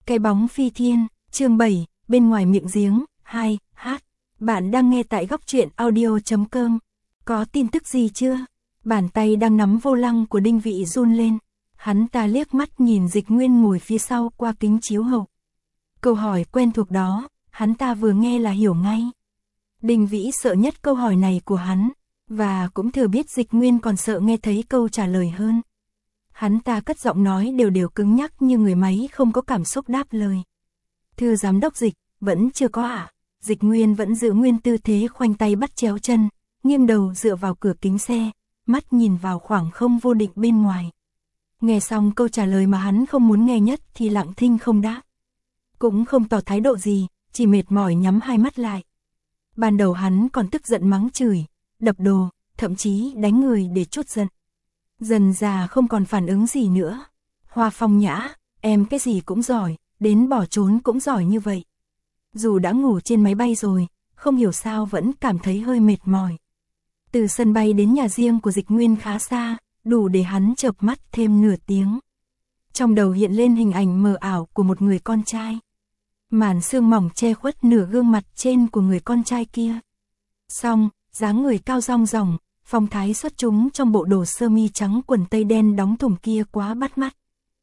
Cái bóng phi thiên, chương 7, bên ngoài miệng giếng, 2, hát. Bạn đang nghe tại góc truyện audio.com. Có tin tức gì chưa? Bàn tay đang nắm vô lăng của Đinh Vĩ run lên. Hắn ta liếc mắt nhìn Dịch Nguyên ngồi phía sau qua kính chiếu hậu. Câu hỏi quen thuộc đó, hắn ta vừa nghe là hiểu ngay. Đinh Vĩ sợ nhất câu hỏi này của hắn, và cũng thừa biết Dịch Nguyên còn sợ nghe thấy câu trả lời hơn. Hắn ta cất giọng nói đều cứng nhắc như người máy không có cảm xúc đáp lời. Thưa giám đốc Dịch, vẫn chưa có ạ. Dịch Nguyên vẫn giữ nguyên tư thế khoanh tay bắt chéo chân, nghiêng đầu dựa vào cửa kính xe, mắt nhìn vào khoảng không vô định bên ngoài. Nghe xong câu trả lời mà hắn không muốn nghe nhất thì lặng thinh không đáp. Cũng không tỏ thái độ gì, chỉ mệt mỏi nhắm hai mắt lại. Ban đầu hắn còn tức giận mắng chửi, đập đồ, thậm chí đánh người để trút giận. Dần già không còn phản ứng gì nữa. Hoa Phong Nhã, em cái gì cũng giỏi, đến bỏ trốn cũng giỏi như vậy. Dù đã ngủ trên máy bay rồi, không hiểu sao vẫn cảm thấy hơi mệt mỏi. Từ sân bay đến nhà riêng của Dịch Nguyên khá xa, đủ để hắn chợp mắt thêm nửa tiếng. Trong đầu hiện lên hình ảnh mờ ảo của một người con trai. Màn sương mỏng che khuất nửa gương mặt trên của người con trai kia. Xong, dáng người cao rong ròng, phong thái xuất chúng trong bộ đồ sơ mi trắng quần tây đen đóng thùng kia quá bắt mắt.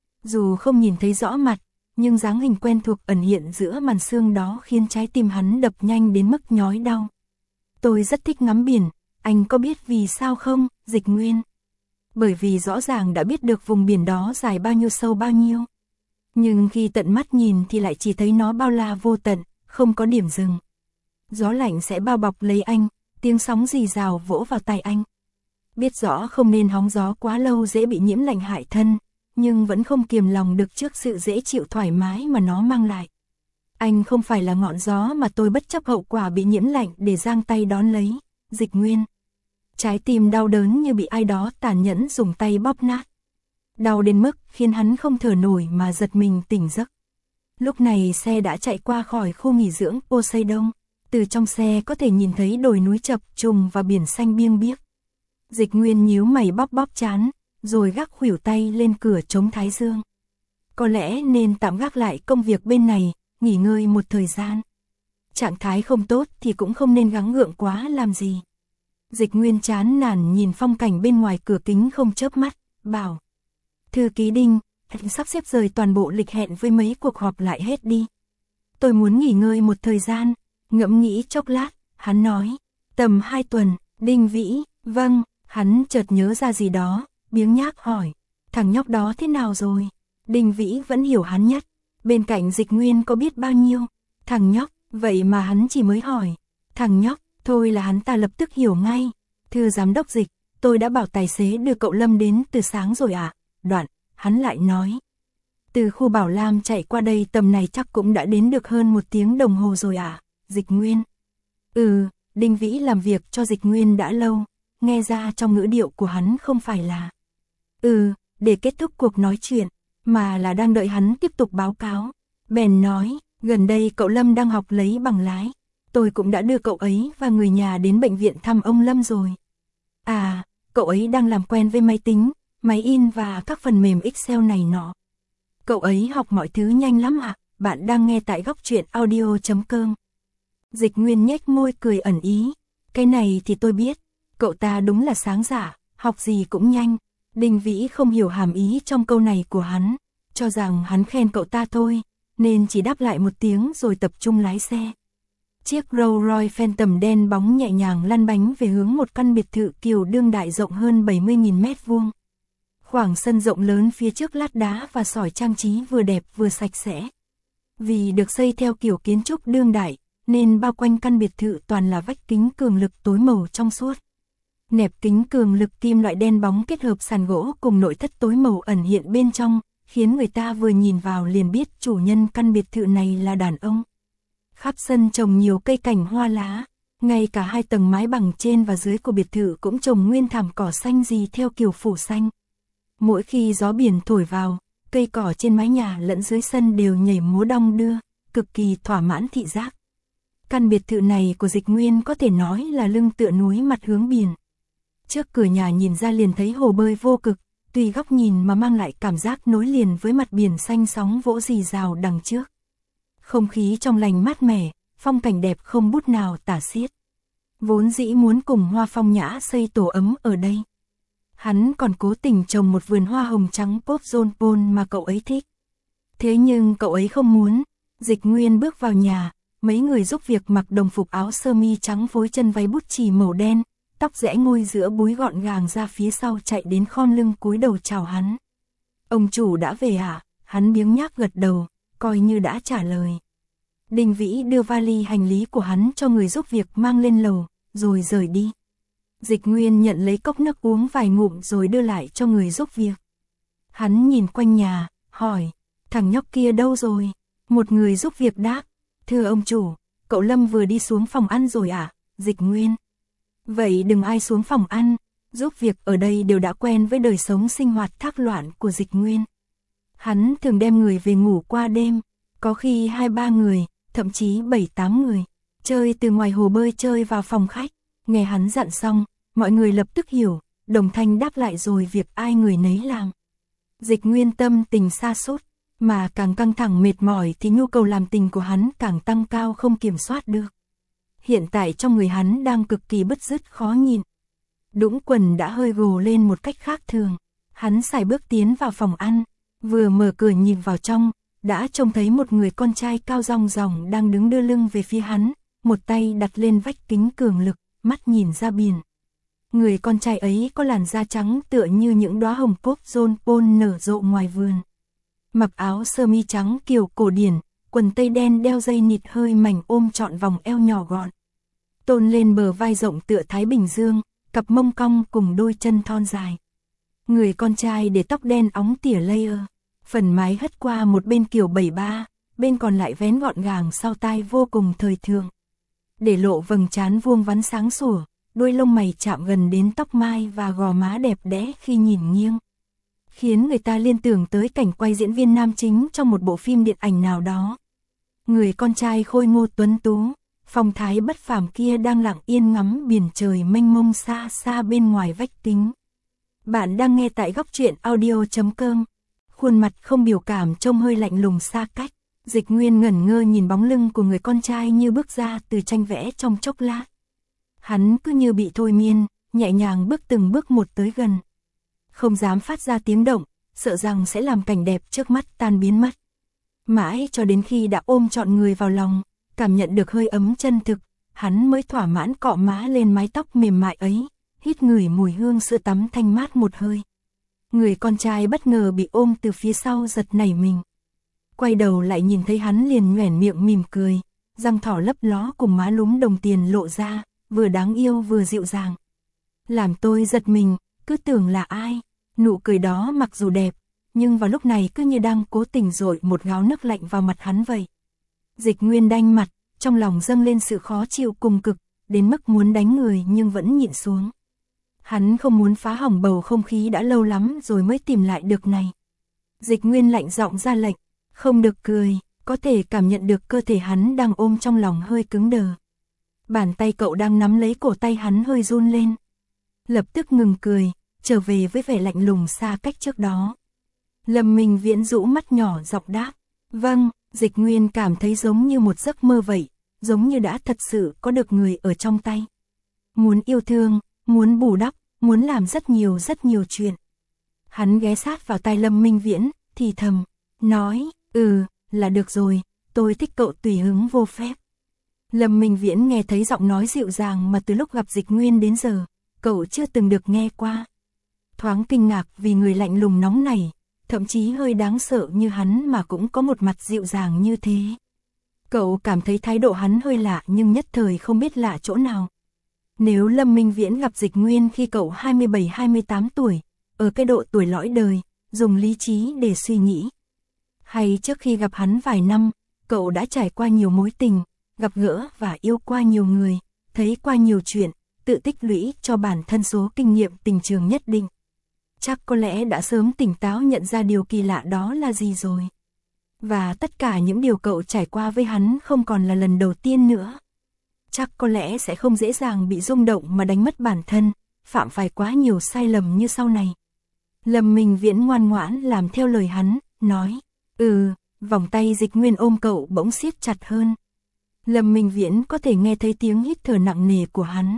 Dù không nhìn thấy rõ mặt, nhưng dáng hình quen thuộc ẩn hiện giữa màn sương đó khiến trái tim hắn đập nhanh đến mức nhói đau. Tôi rất thích ngắm biển, anh có biết vì sao không, Dịch Nguyên? Bởi vì rõ ràng đã biết được vùng biển đó dài bao nhiêu sâu bao nhiêu. Nhưng khi tận mắt nhìn thì lại chỉ thấy nó bao la vô tận, không có điểm dừng. Gió lạnh sẽ bao bọc lấy anh, tiếng sóng rì rào vỗ vào tai anh. Biết rõ không nên hóng gió quá lâu dễ bị nhiễm lạnh hại thân, nhưng vẫn không kiềm lòng được trước sự dễ chịu thoải mái mà nó mang lại. Anh không phải là ngọn gió mà tôi bất chấp hậu quả bị nhiễm lạnh để giang tay đón lấy, Dịch Nguyên. Trái tim đau đớn như bị ai đó tàn nhẫn dùng tay bóp nát. Đau đến mức khiến hắn không thở nổi mà giật mình tỉnh giấc. Lúc này xe đã chạy qua khỏi khu nghỉ dưỡng Poseidon. Từ trong xe có thể nhìn thấy đồi núi chập trùng và biển xanh biêng biếc. Dịch Nguyên nhíu mày bóp trán, rồi gác khuỷu tay lên cửa chống thái dương. Có lẽ nên tạm gác lại công việc bên này, nghỉ ngơi một thời gian. Trạng thái không tốt thì cũng không nên gắng gượng quá làm gì. Dịch Nguyên chán nản nhìn phong cảnh bên ngoài cửa kính không chớp mắt, bảo. Thư ký Đinh, anh sắp xếp rời toàn bộ lịch hẹn với mấy cuộc họp lại hết đi. Tôi muốn nghỉ ngơi một thời gian. Ngẫm nghĩ chốc lát, hắn nói. Tầm 2 tuần, Đinh Vĩ, vâng, hắn chợt nhớ ra gì đó, biếng nhác hỏi. Thằng nhóc đó thế nào rồi? Đinh Vĩ vẫn hiểu hắn nhất. Bên cạnh Dịch Nguyên có biết bao nhiêu. Thằng nhóc, vậy mà hắn chỉ mới hỏi. Thằng nhóc, thôi là hắn ta lập tức hiểu ngay. Thưa giám đốc Dịch, tôi đã bảo tài xế đưa cậu Lâm đến từ sáng rồi ạ. Đoạn, hắn lại nói. Từ khu Bảo Lam chạy qua đây tầm này chắc cũng đã đến được hơn 1 tiếng đồng hồ rồi ạ. Dịch Nguyên. Đinh Vĩ làm việc cho Dịch Nguyên đã lâu, nghe ra trong ngữ điệu của hắn không phải là để kết thúc cuộc nói chuyện, mà là đang đợi hắn tiếp tục báo cáo. Bèn nói, gần đây cậu Lâm đang học lấy bằng lái, tôi cũng đã đưa cậu ấy và người nhà đến bệnh viện thăm ông Lâm rồi. À, cậu ấy đang làm quen với máy tính, máy in và các phần mềm Excel này nọ. Cậu ấy học mọi thứ nhanh lắm ạ. Bạn đang nghe tại góc truyện audio.com. Dịch Nguyên nhếch môi cười ẩn ý. Cái này thì tôi biết. Cậu ta đúng là sáng giả, học gì cũng nhanh. Đinh Vĩ không hiểu hàm ý trong câu này của hắn, cho rằng hắn khen cậu ta thôi, nên chỉ đáp lại 1 tiếng rồi tập trung lái xe. Chiếc Rolls Royce Phantom đen bóng nhẹ nhàng lăn bánh về hướng một căn biệt thự kiểu đương đại rộng hơn 70.000 mét vuông. Khoảng sân rộng lớn phía trước lát đá và sỏi trang trí vừa đẹp vừa sạch sẽ. Vì được xây theo kiểu kiến trúc đương đại, nên bao quanh căn biệt thự toàn là vách kính cường lực tối màu trong suốt. Nẹp kính cường lực kim loại đen bóng kết hợp sàn gỗ cùng nội thất tối màu ẩn hiện bên trong, khiến người ta vừa nhìn vào liền biết chủ nhân căn biệt thự này là đàn ông. Khắp sân trồng nhiều cây cảnh hoa lá, ngay cả 2 tầng mái bằng trên và dưới của biệt thự cũng trồng nguyên thảm cỏ xanh gì theo kiểu phủ xanh. Mỗi khi gió biển thổi vào, cây cỏ trên mái nhà lẫn dưới sân đều nhảy múa đong đưa, cực kỳ thỏa mãn thị giác. Căn biệt thự này của Dịch Nguyên có thể nói là lưng tựa núi mặt hướng biển. Trước cửa nhà nhìn ra liền thấy hồ bơi vô cực, tùy góc nhìn mà mang lại cảm giác nối liền với mặt biển xanh sóng vỗ rì rào đằng trước. Không khí trong lành mát mẻ, phong cảnh đẹp không bút nào tả xiết. Vốn dĩ muốn cùng Hoa Phong Nhã xây tổ ấm ở đây. Hắn còn cố tình trồng một vườn hoa hồng trắng pop John mà cậu ấy thích. Thế nhưng cậu ấy không muốn. Dịch Nguyên bước vào nhà, mấy người giúp việc mặc đồng phục áo sơ mi trắng phối chân váy bút chì màu đen, tóc rẽ ngôi giữa búi gọn gàng ra phía sau chạy đến khom lưng cúi đầu chào hắn. Ông chủ đã về à? Hắn biếng nhác gật đầu, coi như đã trả lời. Đinh Vĩ đưa vali hành lý của hắn cho người giúp việc mang lên lầu, rồi rời đi. Dịch Nguyên nhận lấy cốc nước uống vài ngụm rồi đưa lại cho người giúp việc. Hắn nhìn quanh nhà, hỏi, thằng nhóc kia đâu rồi? Một người giúp việc đáp, thưa ông chủ, cậu Lâm vừa đi xuống phòng ăn rồi à? Dịch Nguyên. Vậy đừng ai xuống phòng ăn, giúp việc ở đây đều đã quen với đời sống sinh hoạt thác loạn của Dịch Nguyên. Hắn thường đem người về ngủ qua đêm, có khi 2-3 người, thậm chí 7-8 người, chơi từ ngoài hồ bơi chơi vào phòng khách. Nghe hắn dặn xong, mọi người lập tức hiểu, đồng thanh đáp lại rồi việc ai người nấy làm. Dịch Nguyên tâm tình sa sút, mà càng căng thẳng mệt mỏi thì nhu cầu làm tình của hắn càng tăng cao không kiểm soát được. Hiện tại trong người hắn đang cực kỳ bứt rứt khó nhịn. Đũng quần đã hơi gồ lên một cách khác thường. Hắn sải bước tiến vào phòng ăn, vừa mở cửa nhìn vào trong, đã trông thấy một người con trai cao ròng ròng đang đứng đưa lưng về phía hắn, một tay đặt lên vách kính cường lực, mắt nhìn ra biển. Người con trai ấy có làn da trắng tựa như những đóa hồng pop John nở rộ ngoài vườn. Mặc áo sơ mi trắng kiểu cổ điển, quần tây đen đeo dây nịt hơi mảnh ôm trọn vòng eo nhỏ gọn. Tôn lên bờ vai rộng tựa Thái Bình Dương, cặp mông cong cùng đôi chân thon dài. Người con trai để tóc đen óng tỉa layer, phần mái hất qua một bên kiểu 73, bên còn lại vén gọn gàng sau tai vô cùng thời thượng. Để lộ vầng trán vuông vắn sáng sủa, đuôi lông mày chạm gần đến tóc mai và gò má đẹp đẽ khi nhìn nghiêng. Khiến người ta liên tưởng tới cảnh quay diễn viên nam chính trong một bộ phim điện ảnh nào đó. Người con trai khôi ngô tuấn tú, phong thái bất phàm kia đang lặng yên ngắm biển trời mênh mông xa xa bên ngoài vách kính. Bạn đang nghe tại góc truyện audio.com. Khuôn mặt không biểu cảm trông hơi lạnh lùng xa cách. Dịch Nguyên ngẩn ngơ nhìn bóng lưng của người con trai như bước ra từ tranh vẽ trong chốc lát. Hắn cứ như bị thôi miên, nhẹ nhàng bước từng bước một tới gần. Không dám phát ra tiếng động, sợ rằng sẽ làm cảnh đẹp trước mắt tan biến mất. Mãi cho đến khi đã ôm trọn người vào lòng, cảm nhận được hơi ấm chân thực, hắn mới thỏa mãn cọ má lên mái tóc mềm mại ấy, hít ngửi mùi hương sữa tắm thanh mát một hơi. Người con trai bất ngờ bị ôm từ phía sau giật nảy mình. Quay đầu lại nhìn thấy hắn liền nhoẻn miệng mỉm cười, răng thỏ lấp ló cùng má lúm đồng tiền lộ ra, vừa đáng yêu vừa dịu dàng. Làm tôi giật mình, cứ tưởng là ai. Nụ cười đó mặc dù đẹp, nhưng vào lúc này cứ như đang cố tình dội một gáo nước lạnh vào mặt hắn vậy. Dịch Nguyên đanh mặt, trong lòng dâng lên sự khó chịu cùng cực, đến mức muốn đánh người nhưng vẫn nhịn xuống. Hắn không muốn phá hỏng bầu không khí đã lâu lắm rồi mới tìm lại được này. Dịch Nguyên lạnh giọng ra lệnh, không được cười, có thể cảm nhận được cơ thể hắn đang ôm trong lòng hơi cứng đờ. Bàn tay cậu đang nắm lấy cổ tay hắn hơi run lên. Lập tức ngừng cười, trở về với vẻ lạnh lùng xa cách trước đó. Lâm Minh Viễn rũ mắt nhỏ giọng đáp, vâng. Dịch Nguyên cảm thấy giống như một giấc mơ vậy, giống như đã thật sự có được người ở trong tay. Muốn yêu thương, muốn bù đắp, muốn làm rất nhiều chuyện. Hắn ghé sát vào tai Lâm Minh Viễn, thì thầm, nói, là được rồi, tôi thích cậu tùy hứng vô phép. Lâm Minh Viễn nghe thấy giọng nói dịu dàng mà từ lúc gặp Dịch Nguyên đến giờ, cậu chưa từng được nghe qua. Thoáng kinh ngạc vì người lạnh lùng nóng này, thậm chí hơi đáng sợ như hắn mà cũng có một mặt dịu dàng như thế. Cậu cảm thấy thái độ hắn hơi lạ nhưng nhất thời không biết lạ chỗ nào. Nếu Lâm Minh Viễn gặp Dịch Nguyên khi cậu 27-28 tuổi, ở cái độ tuổi lõi đời, dùng lý trí để suy nghĩ. Hay trước khi gặp hắn vài năm, cậu đã trải qua nhiều mối tình, gặp gỡ và yêu qua nhiều người, thấy qua nhiều chuyện, tự tích lũy cho bản thân số kinh nghiệm tình trường nhất định. Chắc có lẽ đã sớm tỉnh táo nhận ra điều kỳ lạ đó là gì rồi. Và tất cả những điều cậu trải qua với hắn không còn là lần đầu tiên nữa. Chắc có lẽ sẽ không dễ dàng bị rung động mà đánh mất bản thân, phạm phải quá nhiều sai lầm như sau này. Lâm Minh Viễn ngoan ngoãn làm theo lời hắn, nói, vòng tay Dịch Nguyên ôm cậu bỗng siết chặt hơn. Lâm Minh Viễn có thể nghe thấy tiếng hít thở nặng nề của hắn.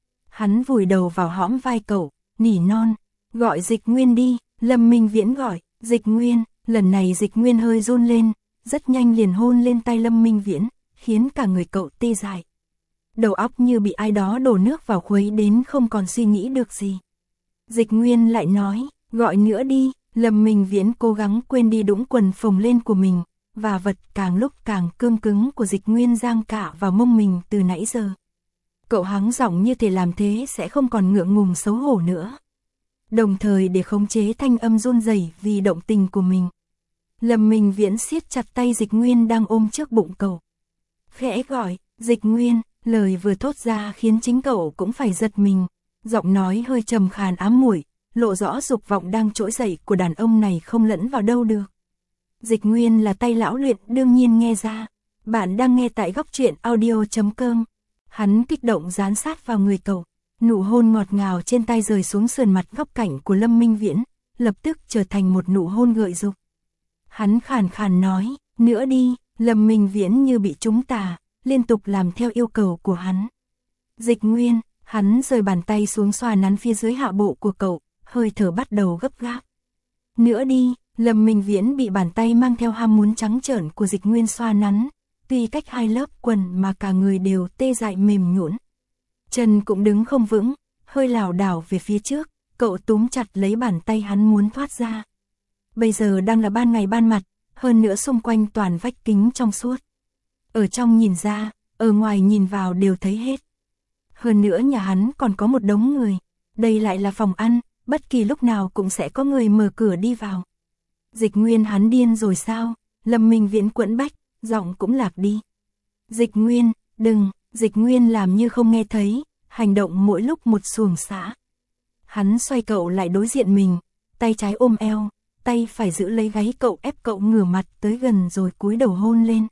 Hắn vùi đầu vào hõm vai cậu, nỉ non, gọi Dịch Nguyên đi. Lâm Minh Viễn gọi, Dịch Nguyên, lần này Dịch Nguyên hơi run lên, rất nhanh liền hôn lên tay Lâm Minh Viễn, khiến cả người cậu tê dại. Đầu óc như bị ai đó đổ nước vào khuấy đến không còn suy nghĩ được gì. Dịch Nguyên lại nói, gọi nữa đi. Lâm Minh Viễn cố gắng quên đi đũng quần phồng lên của mình, và vật càng lúc càng cương cứng của Dịch Nguyên giang cả vào mông mình từ nãy giờ. Cậu hắng giọng như thể làm thế sẽ không còn ngượng ngùng xấu hổ nữa. Đồng thời để khống chế thanh âm run rẩy vì động tình của mình. Lâm Minh Viễn siết chặt tay Dịch Nguyên đang ôm trước bụng cậu. Khẽ gọi, Dịch Nguyên, lời vừa thốt ra khiến chính cậu cũng phải giật mình. Giọng nói hơi trầm khàn ám muội, lộ rõ dục vọng đang trỗi dậy của đàn ông này không lẫn vào đâu được. Dịch Nguyên là tay lão luyện đương nhiên nghe ra. Bạn đang nghe tại góc truyện audio.com. Hắn kích động dán sát vào người cậu. Nụ hôn ngọt ngào trên tay rời xuống sườn mặt góc cạnh của Lâm Minh Viễn, lập tức trở thành một nụ hôn gợi dục. Hắn khàn khàn nói, nữa đi. Lâm Minh Viễn như bị trúng tà, liên tục làm theo yêu cầu của hắn. Dịch Nguyên, hắn rời bàn tay xuống xoa nắn phía dưới hạ bộ của cậu, hơi thở bắt đầu gấp gáp. Nữa đi. Lâm Minh Viễn bị bàn tay mang theo ham muốn trắng trợn của Dịch Nguyên xoa nắn, tuy cách hai lớp quần mà cả người đều tê dại mềm nhũn. Chân cũng đứng không vững, hơi lảo đảo về phía trước, cậu túm chặt lấy bàn tay hắn muốn thoát ra. Bây giờ đang là ban ngày ban mặt, hơn nữa xung quanh toàn vách kính trong suốt. Ở trong nhìn ra, ở ngoài nhìn vào đều thấy hết. Hơn nữa nhà hắn còn có một đống người, đây lại là phòng ăn, bất kỳ lúc nào cũng sẽ có người mở cửa đi vào. Dịch Nguyên hắn điên rồi sao? Lâm Minh Viễn quẫn bách, giọng cũng lạc đi. Dịch Nguyên, đừng. Dịch Nguyên làm như không nghe thấy, hành động mỗi lúc một xuồng xã. Hắn xoay cậu lại đối diện mình, tay trái ôm eo, tay phải giữ lấy gáy cậu ép cậu ngửa mặt tới gần rồi cúi đầu hôn lên.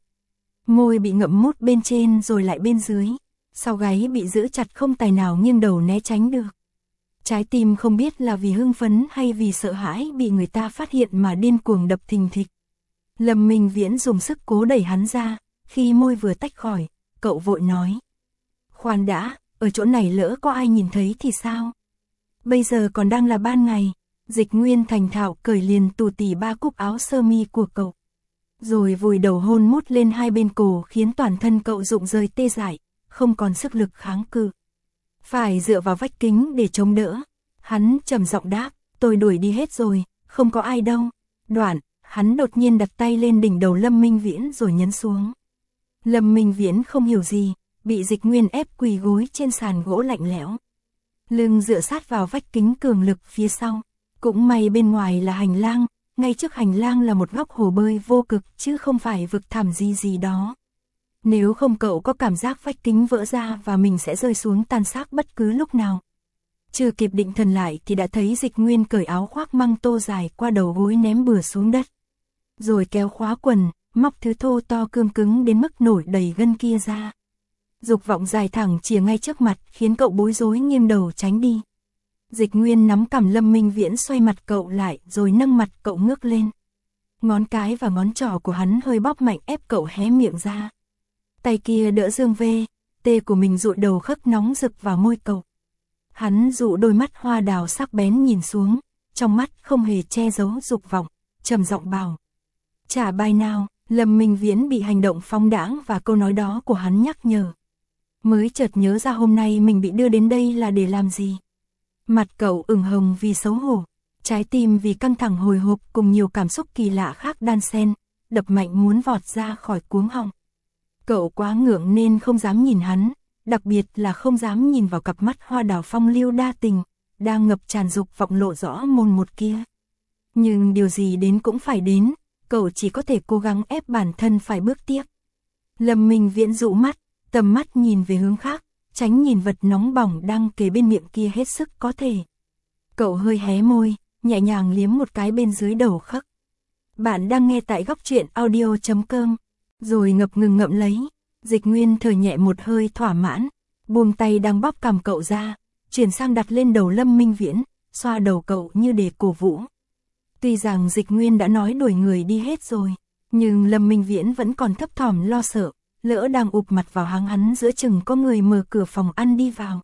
Môi bị ngậm mút bên trên rồi lại bên dưới, sau gáy bị giữ chặt không tài nào nghiêng đầu né tránh được. Trái tim không biết là vì hưng phấn hay vì sợ hãi bị người ta phát hiện mà điên cuồng đập thình thịch. Lâm Minh Viễn dùng sức cố đẩy hắn ra, khi môi vừa tách khỏi, cậu vội nói. Khoan đã, ở chỗ này lỡ có ai nhìn thấy thì sao? Bây giờ còn đang là ban ngày. Dịch Nguyên thành thạo cởi liền tù tì ba cúc áo sơ mi của cậu. Rồi vùi đầu hôn mút lên hai bên cổ khiến toàn thân cậu rụng rời tê dại, không còn sức lực kháng cự. Phải dựa vào vách kính để chống đỡ. Hắn trầm giọng đáp, tôi đuổi đi hết rồi, không có ai đâu. Đoạn, hắn đột nhiên đặt tay lên đỉnh đầu Lâm Minh Viễn rồi nhấn xuống. Lâm Minh Viễn không hiểu gì, bị Dịch Nguyên ép quỳ gối trên sàn gỗ lạnh lẽo. Lưng dựa sát vào vách kính cường lực phía sau. Cũng may bên ngoài là hành lang, ngay trước hành lang là một góc hồ bơi vô cực chứ không phải vực thẳm gì đó. Nếu không cậu có cảm giác vách kính vỡ ra và mình sẽ rơi xuống tan xác bất cứ lúc nào. Chưa kịp định thần lại thì đã thấy Dịch Nguyên cởi áo khoác măng tô dài qua đầu gối ném bừa xuống đất. Rồi kéo khóa quần, móc thứ thô to cương cứng đến mức nổi đầy gân kia ra. Dục vọng dài thẳng chìa ngay trước mặt khiến cậu bối rối nghiêng đầu tránh đi. Dịch Nguyên nắm cằm Lâm Minh Viễn xoay mặt cậu lại rồi nâng mặt cậu ngước lên. Ngón cái và ngón trỏ của hắn hơi bóp mạnh ép cậu hé miệng ra. Tay kia đỡ dương vê, tê của mình dụi đầu khắc nóng rực vào môi cậu. Hắn dụ đôi mắt hoa đào sắc bén nhìn xuống, trong mắt không hề che giấu dục vọng, trầm giọng bảo. Trả bài nào? Lâm Minh Viễn bị hành động phóng đãng và câu nói đó của hắn nhắc nhở. Mới chợt nhớ ra hôm nay mình bị đưa đến đây là để làm gì. Mặt cậu ửng hồng vì xấu hổ, trái tim vì căng thẳng hồi hộp cùng nhiều cảm xúc kỳ lạ khác đan xen, đập mạnh muốn vọt ra khỏi cuống họng. Cậu quá ngượng nên không dám nhìn hắn, đặc biệt là không dám nhìn vào cặp mắt hoa đào phong lưu đa tình, đang ngập tràn dục vọng lộ rõ mồn một kia. Nhưng điều gì đến cũng phải đến, cậu chỉ có thể cố gắng ép bản thân phải bước tiếp. Lâm Minh Viễn dụ mắt, tầm mắt nhìn về hướng khác, tránh nhìn vật nóng bỏng đang kề bên miệng kia hết sức có thể. Cậu hơi hé môi, nhẹ nhàng liếm một cái bên dưới đầu khắc. Bạn đang nghe tại góc truyện audio.com, rồi ngập ngừng ngậm lấy. Dịch Nguyên thở nhẹ một hơi thỏa mãn, buông tay đang bóp cằm cậu ra, chuyển sang đặt lên đầu Lâm Minh Viễn, xoa đầu cậu như để cổ vũ. Tuy rằng Dịch Nguyên đã nói đuổi người đi hết rồi, nhưng Lâm Minh Viễn vẫn còn thấp thỏm lo sợ, lỡ đang ụp mặt vào hắn giữa chừng có người mở cửa phòng ăn đi vào.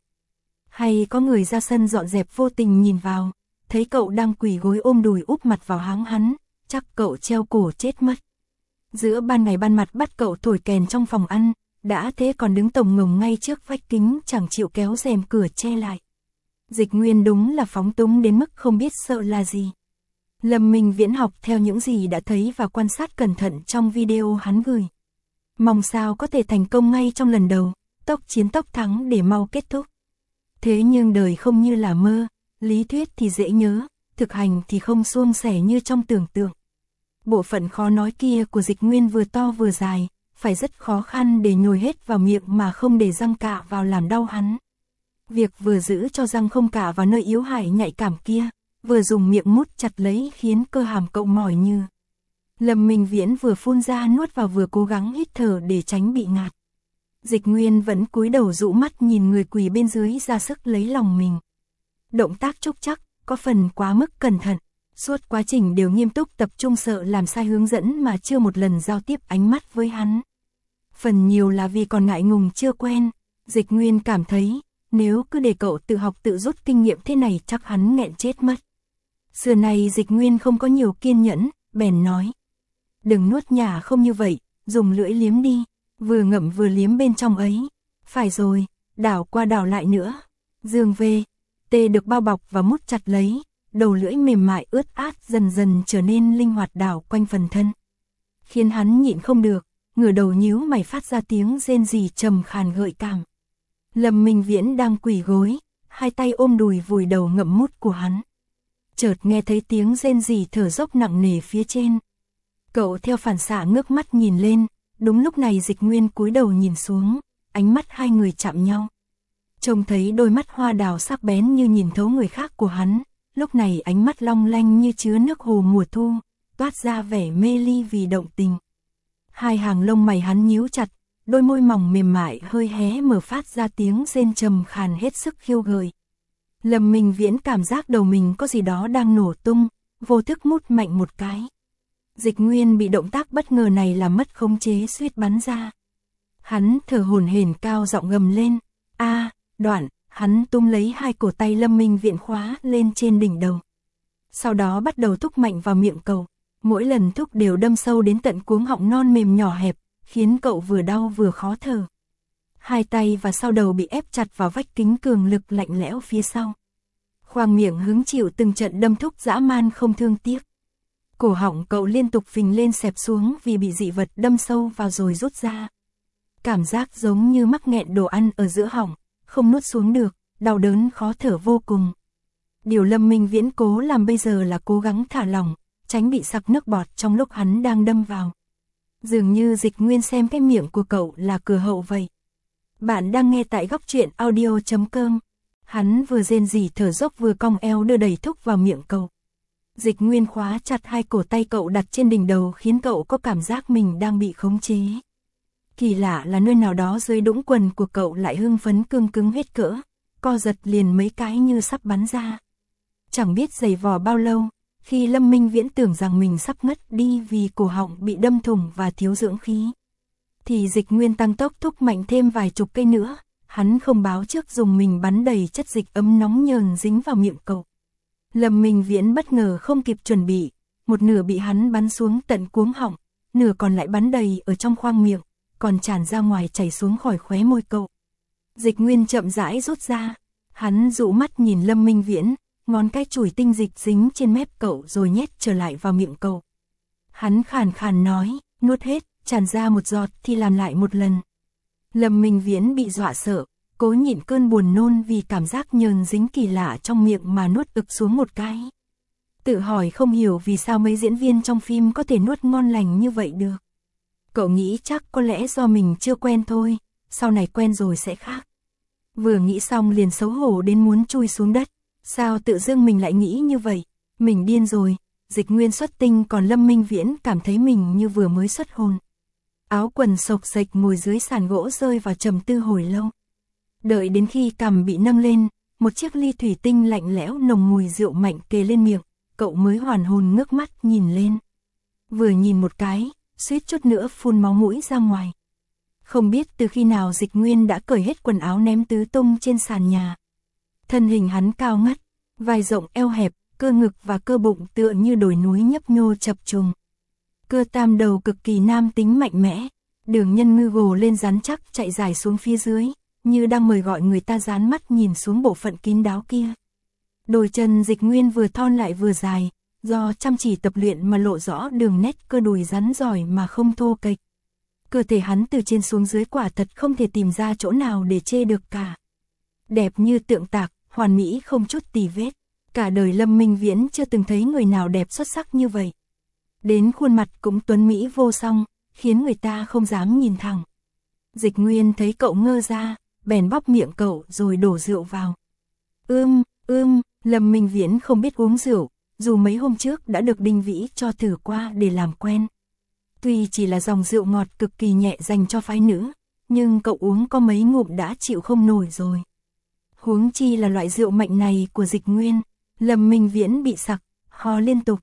Hay có người ra sân dọn dẹp vô tình nhìn vào, thấy cậu đang quỳ gối ôm đùi úp mặt vào hắn, chắc cậu treo cổ chết mất. Giữa ban ngày ban mặt bắt cậu thổi kèn trong phòng ăn, đã thế còn đứng tổng ngồng ngay trước vách kính chẳng chịu kéo rèm cửa che lại. Dịch Nguyên đúng là phóng túng đến mức không biết sợ là gì. Lâm Minh Viễn học theo những gì đã thấy và quan sát cẩn thận trong video hắn gửi. Mong sao có thể thành công ngay trong lần đầu, tốc chiến tốc thắng để mau kết thúc. Thế nhưng đời không như là mơ, lý thuyết thì dễ nhớ, thực hành thì không suôn sẻ như trong tưởng tượng. Bộ phận khó nói kia của Dịch Nguyên vừa to vừa dài, phải rất khó khăn để nhồi hết vào miệng mà không để răng cạ vào làm đau hắn. Việc vừa giữ cho răng không cạ vào nơi yếu hại nhạy cảm kia, vừa dùng miệng mút chặt lấy khiến cơ hàm cậu mỏi như. Lâm Minh Viễn vừa phun ra nuốt vào vừa cố gắng hít thở để tránh bị ngạt. Dịch Nguyên vẫn cúi đầu dụ mắt nhìn người quỳ bên dưới ra sức lấy lòng mình. Động tác trúc chắc, có phần quá mức cẩn thận, suốt quá trình đều nghiêm túc tập trung sợ làm sai hướng dẫn mà chưa một lần giao tiếp ánh mắt với hắn. Phần nhiều là vì còn ngại ngùng chưa quen, Dịch Nguyên cảm thấy, nếu cứ để cậu tự học tự rút kinh nghiệm thế này chắc hắn nghẹn chết mất. Xưa này Dịch Nguyên không có nhiều kiên nhẫn, bèn nói. Đừng nuốt nhả không như vậy, dùng lưỡi liếm đi, vừa ngậm vừa liếm bên trong ấy. Phải rồi, đảo qua đảo lại nữa. Dương về, tê được bao bọc và mút chặt lấy, đầu lưỡi mềm mại ướt át dần dần trở nên linh hoạt đảo quanh phần thân. Khiến hắn nhịn không được, ngửa đầu nhíu mày phát ra tiếng rên rỉ trầm khàn gợi cảm. Lâm Minh Viễn đang quỳ gối, hai tay ôm đùi vùi đầu ngậm mút của hắn. Chợt nghe thấy tiếng rên rỉ thở dốc nặng nề phía trên. Cậu theo phản xạ ngước mắt nhìn lên, đúng lúc này Dịch Nguyên cúi đầu nhìn xuống, ánh mắt hai người chạm nhau. Trông thấy đôi mắt hoa đào sắc bén như nhìn thấu người khác của hắn, lúc này ánh mắt long lanh như chứa nước hồ mùa thu, toát ra vẻ mê ly vì động tình. Hai hàng lông mày hắn nhíu chặt, đôi môi mỏng mềm mại hơi hé mở phát ra tiếng rên trầm khàn hết sức khiêu gợi. Lâm Minh Viễn cảm giác đầu mình có gì đó đang nổ tung, vô thức mút mạnh một cái. Dịch Nguyên bị động tác bất ngờ này làm mất khống chế suýt bắn ra. Hắn thở hổn hển cao giọng gầm lên, đoạn, hắn túm lấy hai cổ tay Lâm Minh Viễn khóa lên trên đỉnh đầu. Sau đó bắt đầu thúc mạnh vào miệng cậu, mỗi lần thúc đều đâm sâu đến tận cuống họng non mềm nhỏ hẹp, khiến cậu vừa đau vừa khó thở. Hai tay và sau đầu bị ép chặt vào vách kính cường lực lạnh lẽo phía sau. Khoang miệng hứng chịu từng trận đâm thúc dã man không thương tiếc. Cổ họng cậu liên tục phình lên xẹp xuống vì bị dị vật đâm sâu vào rồi rút ra. Cảm giác giống như mắc nghẹn đồ ăn ở giữa họng, không nuốt xuống được, đau đớn khó thở vô cùng. Điều Lâm Minh Viễn cố làm bây giờ là cố gắng thả lỏng, tránh bị sặc nước bọt trong lúc hắn đang đâm vào. Dường như Dịch Nguyên xem cái miệng của cậu là cửa hậu vậy. Bạn đang nghe tại góc truyện audio.com. Hắn vừa rên rỉ thở dốc vừa cong eo đưa đầy thúc vào miệng cậu. Dịch Nguyên khóa chặt hai cổ tay cậu đặt trên đỉnh đầu khiến cậu có cảm giác mình đang bị khống chế. Kỳ lạ là nơi nào đó dưới đũng quần của cậu lại hưng phấn cương cứng hết cỡ, co giật liền mấy cái như sắp bắn ra. Chẳng biết giày vò bao lâu, khi Lâm Minh Viễn tưởng rằng mình sắp ngất đi vì cổ họng bị đâm thủng và thiếu dưỡng khí, thì Dịch Nguyên tăng tốc thúc mạnh thêm vài chục cây nữa, hắn không báo trước dùng mình bắn đầy chất dịch ấm nóng nhờn dính vào miệng cậu. Lâm Minh Viễn bất ngờ không kịp chuẩn bị, một nửa bị hắn bắn xuống tận cuống họng, nửa còn lại bắn đầy ở trong khoang miệng, còn tràn ra ngoài chảy xuống khỏi khóe môi cậu. Dịch Nguyên chậm rãi rút ra, hắn dụ mắt nhìn Lâm Minh Viễn, ngón cái chùi tinh dịch dính trên mép cậu rồi nhét trở lại vào miệng cậu. Hắn khàn khàn nói, nuốt hết, tràn ra một giọt thì làm lại một lần. Lâm Minh Viễn bị dọa sợ, cố nhịn cơn buồn nôn vì cảm giác nhờn dính kỳ lạ trong miệng mà nuốt ực xuống một cái. Tự hỏi không hiểu vì sao mấy diễn viên trong phim có thể nuốt ngon lành như vậy được. Cậu nghĩ chắc có lẽ do mình chưa quen thôi, sau này quen rồi sẽ khác. Vừa nghĩ xong liền xấu hổ đến muốn chui xuống đất. Sao tự dưng mình lại nghĩ như vậy? Mình điên rồi. Dịch Nguyên xuất tinh còn Lâm Minh Viễn cảm thấy mình như vừa mới xuất hồn. Áo quần xộc xệch ngồi dưới sàn gỗ rơi vào trầm tư hồi lâu. Đợi đến khi cằm bị nâng lên, một chiếc ly thủy tinh lạnh lẽo nồng mùi rượu mạnh kề lên miệng, cậu mới hoàn hồn ngước mắt nhìn lên. Vừa nhìn một cái, suýt chút nữa phun máu mũi ra ngoài. Không biết từ khi nào Dịch Nguyên đã cởi hết quần áo ném tứ tung trên sàn nhà. Thân hình hắn cao ngất, vai rộng eo hẹp, cơ ngực và cơ bụng tựa như đồi núi nhấp nhô chập trùng. Cơ tam đầu cực kỳ nam tính mạnh mẽ, đường nhân ngư gồ lên rắn chắc chạy dài xuống phía dưới, như đang mời gọi người ta dán mắt nhìn xuống bộ phận kín đáo kia. Đôi chân Dịch Nguyên vừa thon lại vừa dài, do chăm chỉ tập luyện mà lộ rõ đường nét cơ đùi rắn giỏi mà không thô kệch. Cơ thể hắn từ trên xuống dưới quả thật không thể tìm ra chỗ nào để chê được cả. Đẹp như tượng tạc, hoàn mỹ không chút tì vết. Cả đời Lâm Minh Viễn chưa từng thấy người nào đẹp xuất sắc như vậy. Đến khuôn mặt cũng tuấn mỹ vô song, khiến người ta không dám nhìn thẳng. Dịch Nguyên thấy cậu ngơ ra, bèn bóp miệng cậu rồi đổ rượu vào. Lâm Minh Viễn không biết uống rượu, dù mấy hôm trước đã được Đinh Vĩ cho thử qua để làm quen. Tuy chỉ là dòng rượu ngọt cực kỳ nhẹ dành cho phái nữ, nhưng cậu uống có mấy ngụm đã chịu không nổi rồi. Huống chi là loại rượu mạnh này của Dịch Nguyên, Lâm Minh Viễn bị sặc, ho liên tục,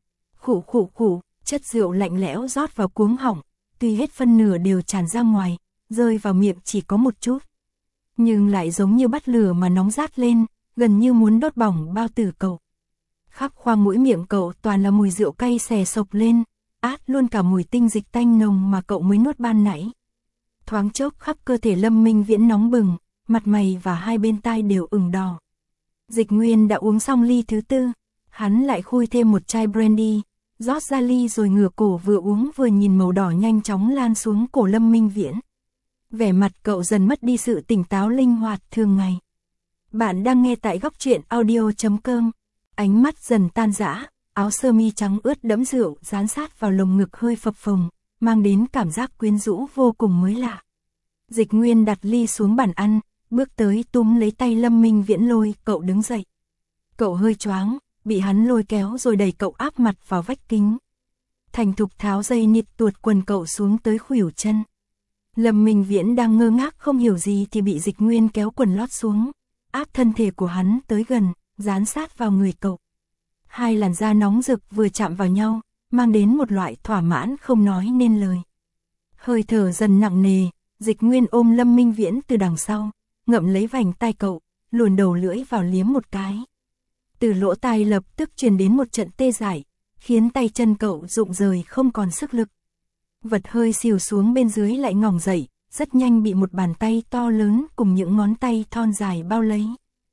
khụ, chất rượu lạnh lẽo rót vào cuống họng, tuy hết phân nửa đều tràn ra ngoài, rơi vào miệng chỉ có một chút. Nhưng lại giống như bắt lửa mà nóng rát lên, gần như muốn đốt bỏng bao tử cậu. Khắp khoang mũi miệng cậu toàn là mùi rượu cay xè sộc lên, át luôn cả mùi tinh dịch tanh nồng mà cậu mới nuốt ban nãy. Thoáng chốc khắp cơ thể Lâm Minh Viễn nóng bừng, mặt mày và hai bên tai đều ửng đỏ. Dịch Nguyên đã uống xong ly thứ tư, hắn lại khui thêm một chai brandy, rót ra ly rồi ngửa cổ vừa uống vừa nhìn màu đỏ nhanh chóng lan xuống cổ Lâm Minh Viễn. Vẻ mặt cậu dần mất đi sự tỉnh táo linh hoạt thường ngày. Bạn đang nghe tại góc truyện audio.com. Ánh mắt dần tan rã, áo sơ mi trắng ướt đẫm rượu dán sát vào lồng ngực hơi phập phồng, mang đến cảm giác quyến rũ vô cùng mới lạ. Dịch Nguyên đặt ly xuống bàn ăn, bước tới túm lấy tay Lâm Minh Viễn lôi cậu đứng dậy. Cậu hơi choáng, bị hắn lôi kéo rồi đẩy cậu áp mặt vào vách kính. Thành thục tháo dây nịt tuột quần cậu xuống tới khuỷu chân. Lâm Minh Viễn đang ngơ ngác không hiểu gì thì bị Dịch Nguyên kéo quần lót xuống, áp thân thể của hắn tới gần, dán sát vào người cậu. Hai làn da nóng rực vừa chạm vào nhau, mang đến một loại thỏa mãn không nói nên lời. Hơi thở dần nặng nề, Dịch Nguyên ôm Lâm Minh Viễn từ đằng sau, ngậm lấy vành tai cậu, luồn đầu lưỡi vào liếm một cái. Từ lỗ tai lập tức truyền đến một trận tê dại, khiến tay chân cậu rụng rời không còn sức lực. Vật hơi xìu xuống bên dưới lại ngỏng dậy, rất nhanh bị một bàn tay to lớn cùng những ngón tay thon dài bao lấy.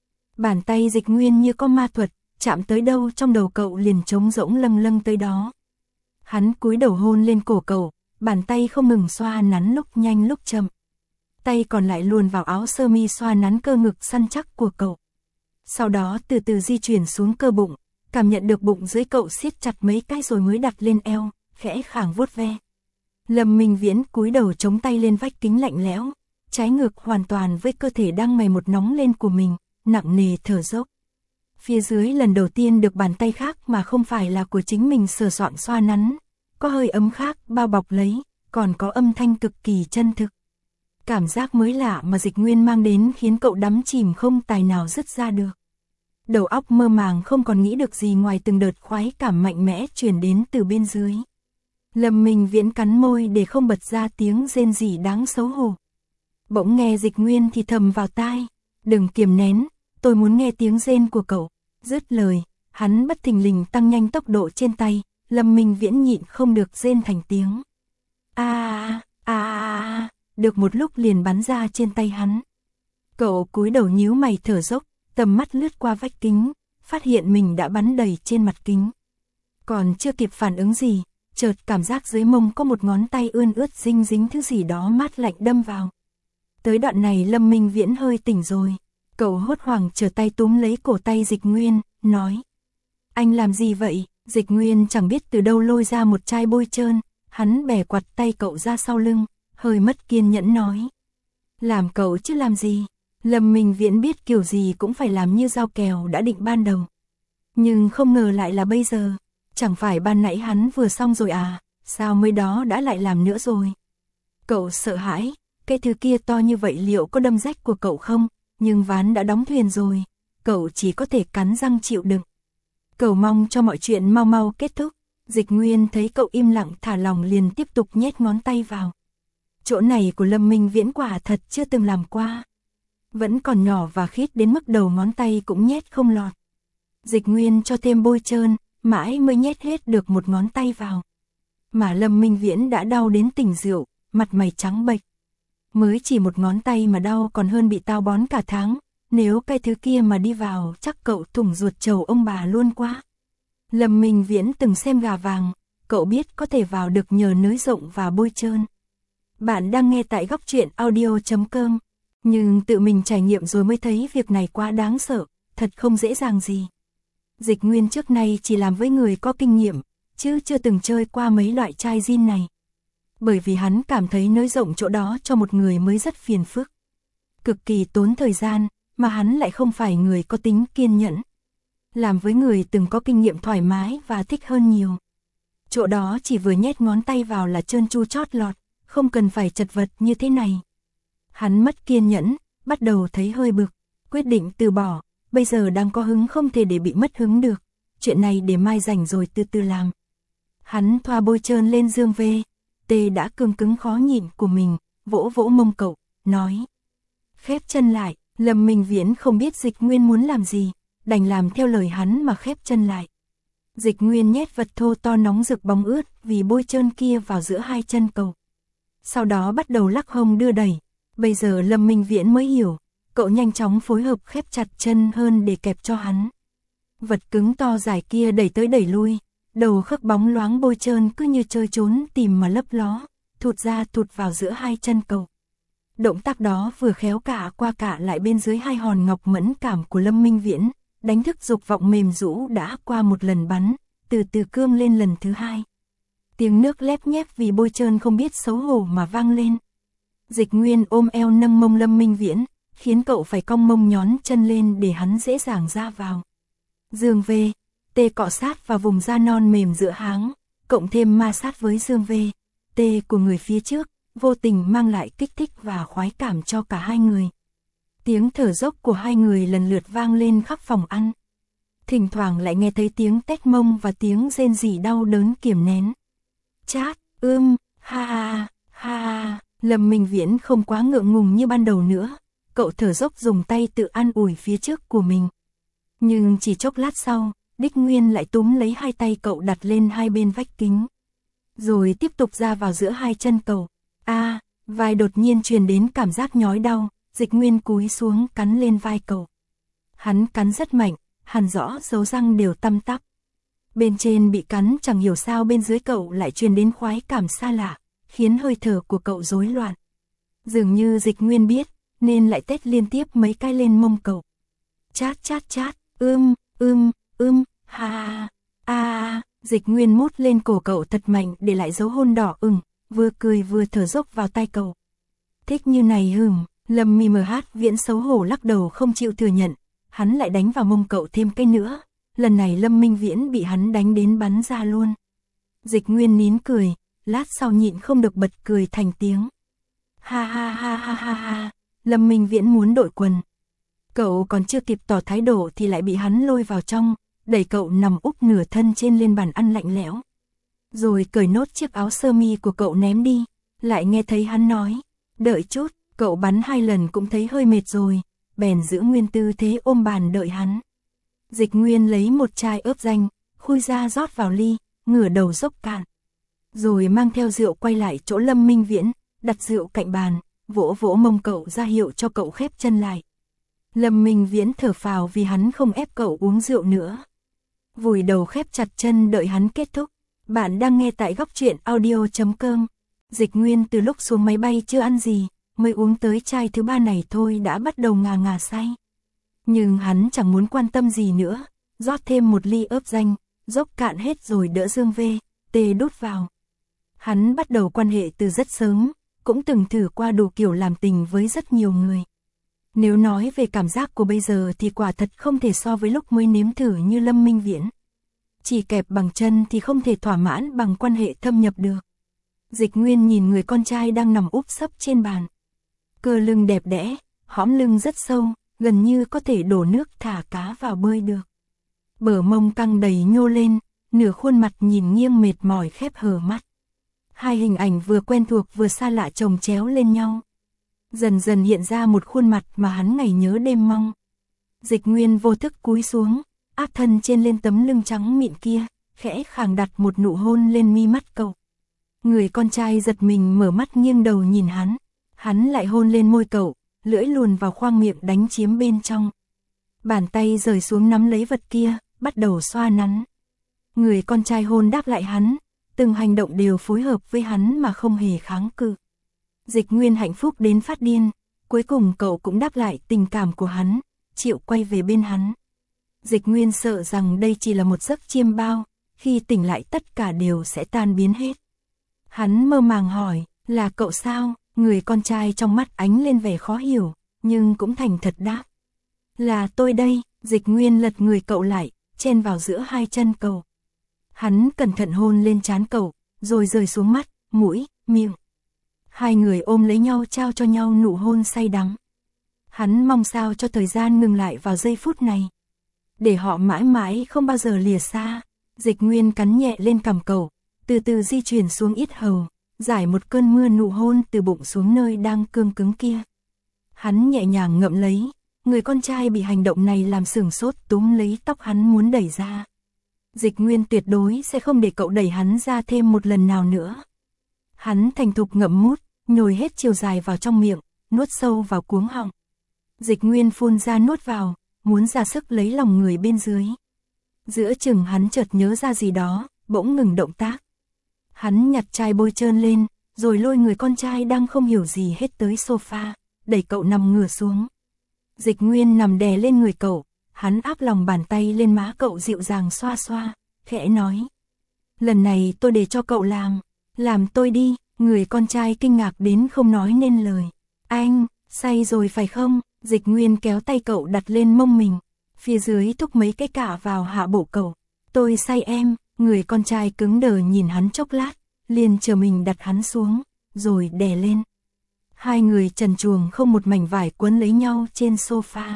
Bàn tay Dịch Nguyên như có ma thuật, chạm tới đâu trong đầu cậu liền trống rỗng lâng tới đó. Hắn cúi đầu hôn lên cổ cậu, bàn tay không ngừng xoa nắn lúc nhanh lúc chậm. Tay còn lại luồn vào áo sơ mi xoa nắn cơ ngực săn chắc của cậu. Sau đó từ từ di chuyển xuống cơ bụng, cảm nhận được bụng dưới cậu siết chặt mấy cái rồi mới đặt lên eo, khẽ khàng vuốt ve. Lâm Minh Viễn cúi đầu chống tay lên vách kính lạnh lẽo, trái ngược hoàn toàn với cơ thể đang ngày một nóng lên của mình, nặng nề thở dốc. Phía dưới lần đầu tiên được bàn tay khác mà không phải là của chính mình sờ soạng xoa nắn, có hơi ấm khác bao bọc lấy, còn có âm thanh cực kỳ chân thực. Cảm giác mới lạ mà Dịch Nguyên mang đến khiến cậu đắm chìm không tài nào dứt ra được. Đầu óc mơ màng không còn nghĩ được gì ngoài từng đợt khoái cảm mạnh mẽ truyền đến từ bên dưới. Lâm Minh Viễn cắn môi để không bật ra tiếng rên rỉ đáng xấu hổ. Bỗng nghe Dịch Nguyên thì thầm vào tai, đừng kiềm nén, tôi muốn nghe tiếng rên của cậu. Dứt lời, hắn bất thình lình tăng nhanh tốc độ trên tay, Lâm Minh Viễn nhịn không được rên thành tiếng. Được một lúc liền bắn ra trên tay hắn. Cậu cúi đầu nhíu mày thở dốc, tầm mắt lướt qua vách kính, phát hiện mình đã bắn đầy trên mặt kính. Còn chưa kịp phản ứng gì, chợt cảm giác dưới mông có một ngón tay ươn ướt dính thứ gì đó mát lạnh đâm vào. Tới đoạn này Lâm Minh Viễn hơi tỉnh rồi. Cậu hốt hoảng trở tay túm lấy cổ tay Dịch Nguyên, nói. Anh làm gì vậy? Dịch Nguyên chẳng biết từ đâu lôi ra một chai bôi trơn, hắn bẻ quặt tay cậu ra sau lưng, hơi mất kiên nhẫn nói. Làm cậu chứ làm gì? Lâm Minh Viễn biết kiểu gì cũng phải làm như giao kèo đã định ban đầu. Nhưng không ngờ lại là bây giờ. Chẳng phải ban nãy hắn vừa xong rồi à, sao mới đó đã lại làm nữa rồi? Cậu sợ hãi, cái thứ kia to như vậy liệu có đâm rách của cậu không? Nhưng ván đã đóng thuyền rồi. cậu chỉ có thể cắn răng chịu đựng. Cậu mong cho mọi chuyện mau mau kết thúc. Dịch Nguyên thấy cậu im lặng thả lòng liền tiếp tục nhét ngón tay vào. Chỗ này của Lâm Minh Viễn quả thật chưa từng làm qua. Vẫn còn nhỏ và khít đến mức đầu ngón tay cũng nhét không lọt. Dịch Nguyên cho thêm bôi trơn, mãi mới nhét hết được một ngón tay vào. Mà Lâm Minh Viễn đã đau đến tỉnh rượu, mặt mày trắng bệch. Mới chỉ một ngón tay mà đau còn hơn bị tao bón cả tháng. Nếu cái thứ kia mà đi vào chắc cậu thủng ruột chầu ông bà luôn quá. Lâm Minh Viễn từng xem Gà Vàng, cậu biết có thể vào được nhờ nới rộng và bôi trơn. Bạn đang nghe tại góc truyện audio.com. Nhưng tự mình trải nghiệm rồi mới thấy việc này quá đáng sợ, thật không dễ dàng gì. Dịch Nguyên trước nay chỉ làm với người có kinh nghiệm, chứ chưa từng chơi qua mấy loại chai gin này. Bởi vì hắn cảm thấy nới rộng chỗ đó cho một người mới rất phiền phức. Cực kỳ tốn thời gian, mà hắn lại không phải người có tính kiên nhẫn. Làm với người từng có kinh nghiệm thoải mái và thích hơn nhiều. Chỗ đó chỉ vừa nhét ngón tay vào là trơn tru chót lọt, không cần phải chật vật như thế này. Hắn mất kiên nhẫn, bắt đầu thấy hơi bực, quyết định từ bỏ, bây giờ đang có hứng không thể để bị mất hứng được, chuyện này để mai rảnh rồi từ từ làm. Hắn thoa bôi trơn lên Dương VT đã cương cứng khó nhịn của mình, vỗ vỗ mông cậu, nói. Khép chân lại, Lâm Minh Viễn không biết Dịch Nguyên muốn làm gì, đành làm theo lời hắn mà khép chân lại. Dịch Nguyên nhét vật thô to nóng rực bóng ướt vì bôi trơn kia vào giữa hai chân cậu. Sau đó bắt đầu lắc hông đưa đẩy. Bây giờ Lâm Minh Viễn mới hiểu, cậu nhanh chóng phối hợp khép chặt chân hơn để kẹp cho hắn. Vật cứng to dài kia đẩy tới đẩy lui, đầu khớp bóng loáng bôi trơn cứ như chơi trốn tìm mà lấp ló, thụt ra thụt vào giữa hai chân cậu. Động tác đó vừa khéo cả qua cả lại bên dưới hai hòn ngọc mẫn cảm của Lâm Minh Viễn, đánh thức dục vọng mềm rũ đã qua một lần bắn, từ từ cương lên lần thứ hai. Tiếng nước lép nhép vì bôi trơn không biết xấu hổ mà vang lên. Dịch Nguyên ôm eo nâng mông Lâm Minh Viễn, khiến cậu phải cong mông nhón chân lên để hắn dễ dàng ra vào. Dương VT cọ sát vào vùng da non mềm giữa háng, cộng thêm ma sát với Dương VT của người phía trước, vô tình mang lại kích thích và khoái cảm cho cả hai người. Tiếng thở dốc của hai người lần lượt vang lên khắp phòng ăn. Thỉnh thoảng lại nghe thấy tiếng tét mông và tiếng rên rỉ đau đớn kiềm nén. Chát, ha ha, ha. Lâm Minh Viễn không quá ngượng ngùng như ban đầu nữa, cậu thở dốc dùng tay tự an ủi phía trước của mình. Nhưng chỉ chốc lát sau, Đích Nguyên lại túm lấy hai tay cậu đặt lên hai bên vách kính. Rồi tiếp tục ra vào giữa hai chân cậu. Vai đột nhiên truyền đến cảm giác nhói đau, Dịch Nguyên cúi xuống cắn lên vai cậu. Hắn cắn rất mạnh, hằn rõ dấu răng đều tăm tắp. Bên trên bị cắn chẳng hiểu sao bên dưới cậu lại truyền đến khoái cảm xa lạ, khiến hơi thở của cậu rối loạn. Dường như Dịch Nguyên biết, nên lại tét liên tiếp mấy cái lên mông cậu. Chát chát chát, ha. Dịch Nguyên mút lên cổ cậu thật mạnh để lại dấu hôn đỏ ửng, vừa cười vừa thở dốc vào tai cậu. Thích như này hừm, Lâm MH Viễn xấu hổ lắc đầu không chịu thừa nhận, hắn lại đánh vào mông cậu thêm cái nữa, lần này Lâm Minh Viễn bị hắn đánh đến bắn ra luôn. Dịch Nguyên nín cười, lát sau nhịn không được bật cười thành tiếng. Ha, Lâm Minh Viễn muốn đội quần. Cậu còn chưa kịp tỏ thái độ thì lại bị hắn lôi vào trong, đẩy cậu nằm úp nửa thân trên lên bàn ăn lạnh lẽo. Rồi cởi nốt chiếc áo sơ mi của cậu ném đi, lại nghe thấy hắn nói, đợi chút, cậu bắn 2 lần cũng thấy hơi mệt rồi, bèn giữ nguyên tư thế ôm bàn đợi hắn. Dịch Nguyên lấy một chai ớp danh, khui ra rót vào ly, ngửa đầu dốc cạn. Rồi mang theo rượu quay lại chỗ Lâm Minh Viễn, đặt rượu cạnh bàn, vỗ vỗ mông cậu ra hiệu cho cậu khép chân lại. Lâm Minh Viễn thở phào vì hắn không ép cậu uống rượu nữa. Vùi đầu khép chặt chân đợi hắn kết thúc. Bạn đang nghe tại góc truyện audio.com. Dịch Nguyên từ lúc xuống máy bay chưa ăn gì, mới uống tới chai thứ 3 này thôi đã bắt đầu ngà ngà say. Nhưng hắn chẳng muốn quan tâm gì nữa, rót thêm một ly ớp danh, dốc cạn hết rồi đỡ Dương VT đút vào. Hắn bắt đầu quan hệ từ rất sớm, cũng từng thử qua đủ kiểu làm tình với rất nhiều người. Nếu nói về cảm giác của bây giờ thì quả thật không thể so với lúc mới nếm thử như Lâm Minh Viễn. Chỉ kẹp bằng chân thì không thể thỏa mãn bằng quan hệ thâm nhập được. Dịch Nguyên nhìn người con trai đang nằm úp sấp trên bàn. Cơ lưng đẹp đẽ, hõm lưng rất sâu, gần như có thể đổ nước thả cá vào bơi được. Bờ mông căng đầy nhô lên, nửa khuôn mặt nhìn nghiêng mệt mỏi khép hờ mắt. Hai hình ảnh vừa quen thuộc vừa xa lạ chồng chéo lên nhau. Dần dần hiện ra một khuôn mặt mà hắn ngày nhớ đêm mong. Dịch Nguyên vô thức cúi xuống, áp thân trên lên tấm lưng trắng mịn kia, khẽ khàng đặt một nụ hôn lên mi mắt cậu. Người con trai giật mình mở mắt nghiêng đầu nhìn hắn lại hôn lên môi cậu, lưỡi luồn vào khoang miệng đánh chiếm bên trong. Bàn tay rời xuống nắm lấy vật kia, bắt đầu xoa nắn. Người con trai hôn đáp lại hắn, từng hành động đều phối hợp với hắn mà không hề kháng cự. Dịch Nguyên hạnh phúc đến phát điên, cuối cùng cậu cũng đáp lại tình cảm của hắn, chịu quay về bên hắn. Dịch Nguyên sợ rằng đây chỉ là một giấc chiêm bao, khi tỉnh lại tất cả đều sẽ tan biến hết. Hắn mơ màng hỏi, là cậu sao? Người con trai trong mắt ánh lên vẻ khó hiểu, nhưng cũng thành thật đáp. Là tôi đây. Dịch Nguyên lật người cậu lại, chen vào giữa hai chân cậu. Hắn cẩn thận hôn lên trán cậu, rồi rời xuống mắt, mũi, miệng. Hai người ôm lấy nhau trao cho nhau nụ hôn say đắm. Hắn mong sao cho thời gian ngừng lại vào giây phút này, để họ mãi mãi không bao giờ lìa xa. Dịch Nguyên cắn nhẹ lên cằm cậu, từ từ di chuyển xuống yết hầu, giải một cơn mưa nụ hôn từ bụng xuống nơi đang cương cứng kia. Hắn nhẹ nhàng ngậm lấy, người con trai bị hành động này làm sửng sốt túm lấy tóc hắn muốn đẩy ra. Dịch Nguyên tuyệt đối sẽ không để cậu đẩy hắn ra thêm một lần nào nữa. Hắn thành thục ngậm mút, nhồi hết chiều dài vào trong miệng, nuốt sâu vào cuống họng. Dịch Nguyên phun ra nuốt vào, muốn ra sức lấy lòng người bên dưới. Giữa chừng hắn chợt nhớ ra gì đó, bỗng ngừng động tác. Hắn nhặt chai bôi trơn lên, rồi lôi người con trai đang không hiểu gì hết tới sofa, đẩy cậu nằm ngửa xuống. Dịch Nguyên nằm đè lên người cậu, hắn áp lòng bàn tay lên má cậu dịu dàng xoa xoa, khẽ nói. Lần này tôi để cho cậu làm tôi đi. Người con trai kinh ngạc đến không nói nên lời. Anh, say rồi phải không? Dịch Nguyên kéo tay cậu đặt lên mông mình, phía dưới thúc mấy cái cạ vào hạ bộ cậu. Tôi say em. Người con trai cứng đờ nhìn hắn chốc lát, liền chờ mình đặt hắn xuống, rồi đè lên. Hai người trần truồng không một mảnh vải quấn lấy nhau trên sofa.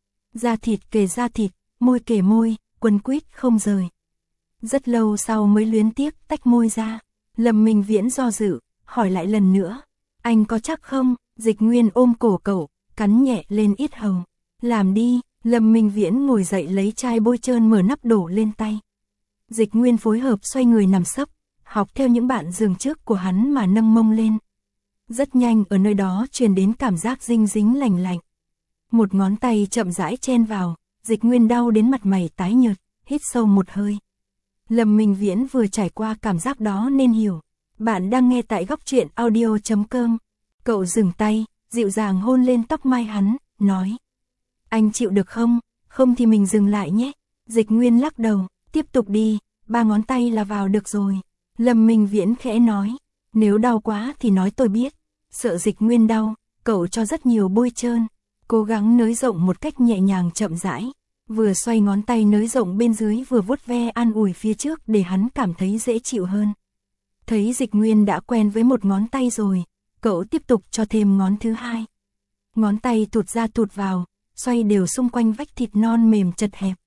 Da thịt kề da thịt, môi kề môi, quấn quýt không rời. Rất lâu sau mới luyến tiếc tách môi ra. Lâm Minh Viễn do dự, hỏi lại lần nữa. Anh có chắc không? Dịch Nguyên ôm cổ cậu, cắn nhẹ lên yết hầu. Làm đi. Lâm Minh Viễn ngồi dậy lấy chai bôi trơn mở nắp đổ lên tay. Dịch Nguyên phối hợp xoay người nằm sấp, học theo những bạn giường trước của hắn mà nâng mông lên. Rất nhanh ở nơi đó truyền đến cảm giác dinh dính lành lạnh. Một ngón tay chậm rãi chen vào, Dịch Nguyên đau đến mặt mày tái nhợt, hít sâu một hơi. Lâm Minh Viễn vừa trải qua cảm giác đó nên hiểu. Bạn đang nghe tại góc truyện audio.com. Cậu dừng tay, dịu dàng hôn lên tóc mai hắn, nói. Anh chịu được không? Không thì mình dừng lại nhé. Dịch Nguyên lắc đầu, tiếp tục đi, 3 ngón tay là vào được rồi. Lâm Minh Viễn khẽ nói. Nếu đau quá thì nói tôi biết. Sợ Dịch Nguyên đau, cậu cho rất nhiều bôi trơn. Cố gắng nới rộng một cách nhẹ nhàng chậm rãi. Vừa xoay ngón tay nới rộng bên dưới vừa vuốt ve an ủi phía trước để hắn cảm thấy dễ chịu hơn. Thấy Dịch Nguyên đã quen với một ngón tay rồi, cậu tiếp tục cho thêm ngón thứ hai. Ngón tay tụt ra tụt vào, xoay đều xung quanh vách thịt non mềm chật hẹp.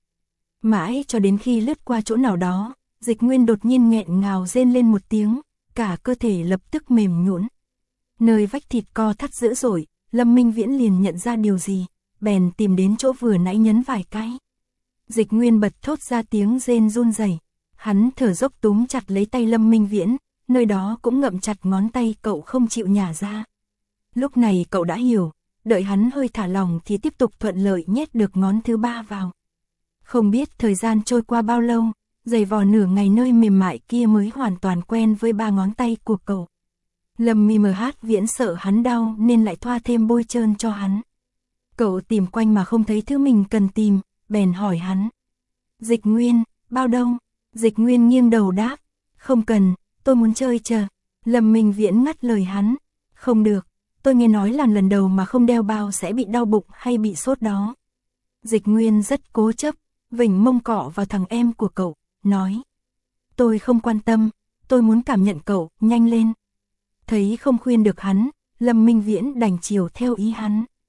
Mãi cho đến khi lướt qua chỗ nào đó, Dịch Nguyên đột nhiên nghẹn ngào rên lên một tiếng, cả cơ thể lập tức mềm nhũn. Nơi vách thịt co thắt dữ dội, Lâm Minh Viễn liền nhận ra điều gì, bèn tìm đến chỗ vừa nãy nhấn vài cái. Dịch Nguyên bật thốt ra tiếng rên run rẩy. Hắn thở dốc túm chặt lấy tay Lâm Minh Viễn, nơi đó cũng ngậm chặt ngón tay cậu không chịu nhả ra. Lúc này cậu đã hiểu, đợi hắn hơi thả lòng thì tiếp tục thuận lợi nhét được ngón thứ 3 vào. Không biết thời gian trôi qua bao lâu, giày vò nửa ngày nơi mềm mại kia mới hoàn toàn quen với 3 ngón tay của cậu. Lâm Viễn sợ hắn đau nên lại thoa thêm bôi trơn cho hắn. Cậu tìm quanh mà không thấy thứ mình cần tìm, bèn hỏi hắn. Dịch Nguyên, bao đâu? Dịch Nguyên nghiêng đầu đáp. Không cần, tôi muốn chơi chờ. Lâm Minh Viễn ngắt lời hắn. Không được, tôi nghe nói là lần đầu mà không đeo bao sẽ bị đau bụng hay bị sốt đó. Dịch Nguyên rất cố chấp, vểnh mông cọ vào thằng em của cậu, nói. Tôi không quan tâm, tôi muốn cảm nhận cậu, nhanh lên. Thấy không khuyên được hắn, Lâm Minh Viễn đành chiều theo ý hắn.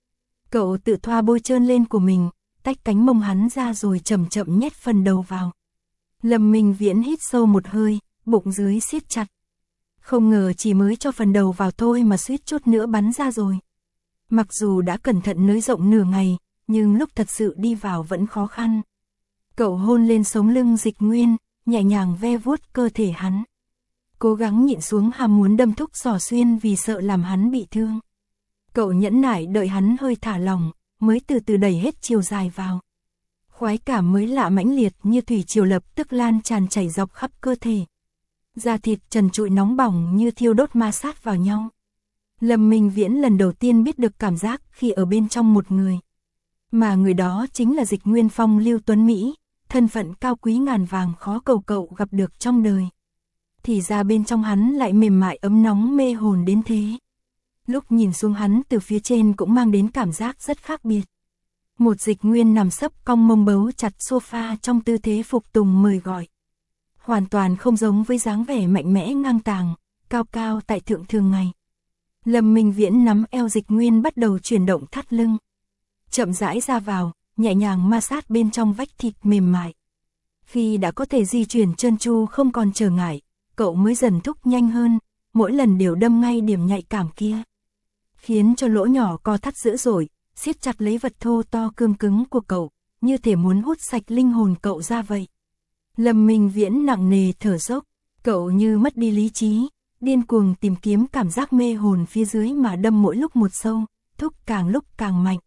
Cậu tự thoa bôi trơn lên của mình, tách cánh mông hắn ra rồi chậm chậm nhét phần đầu vào. Lâm Minh Viễn hít sâu một hơi, bụng dưới siết chặt. Không ngờ chỉ mới cho phần đầu vào thôi mà suýt chút nữa bắn ra rồi. Mặc dù đã cẩn thận nới rộng nửa ngày, nhưng lúc thật sự đi vào vẫn khó khăn. Cậu hôn lên sống lưng Dịch Nguyên, nhẹ nhàng ve vuốt cơ thể hắn. Cố gắng nhịn xuống ham muốn đâm thúc xỏ xuyên vì sợ làm hắn bị thương. Cậu nhẫn nại đợi hắn hơi thả lỏng, mới từ từ đẩy hết chiều dài vào. Khoái cảm mới lạ mãnh liệt như thủy triều lập tức lan tràn chảy dọc khắp cơ thể. Da thịt trần trụi nóng bỏng như thiêu đốt ma sát vào nhau. Lâm Minh Viễn lần đầu tiên biết được cảm giác khi ở bên trong một người. Mà người đó chính là Dịch Nguyên phong lưu tuấn Mỹ, thân phận cao quý ngàn vàng khó cầu cậu gặp được trong đời. Thì ra bên trong hắn lại mềm mại ấm nóng mê hồn đến thế. Lúc nhìn xuống hắn từ phía trên cũng mang đến cảm giác rất khác biệt. Một Dịch Nguyên nằm sấp cong mông bấu chặt sofa trong tư thế phục tùng mời gọi. Hoàn toàn không giống với dáng vẻ mạnh mẽ ngang tàng, cao cao tại thượng thường ngày. Lâm Minh Viễn nắm eo Dịch Nguyên bắt đầu chuyển động thắt lưng. Chậm rãi ra vào, nhẹ nhàng ma sát bên trong vách thịt mềm mại. Khi đã có thể di chuyển trơn tru không còn trở ngại, cậu mới dần thúc nhanh hơn, mỗi lần đều đâm ngay điểm nhạy cảm kia. Khiến cho lỗ nhỏ co thắt dữ dội, siết chặt lấy vật thô to cương cứng của cậu, như thể muốn hút sạch linh hồn cậu ra vậy. Lâm Minh Viễn nặng nề thở dốc, cậu như mất đi lý trí, điên cuồng tìm kiếm cảm giác mê hồn phía dưới mà đâm mỗi lúc một sâu, thúc càng lúc càng mạnh.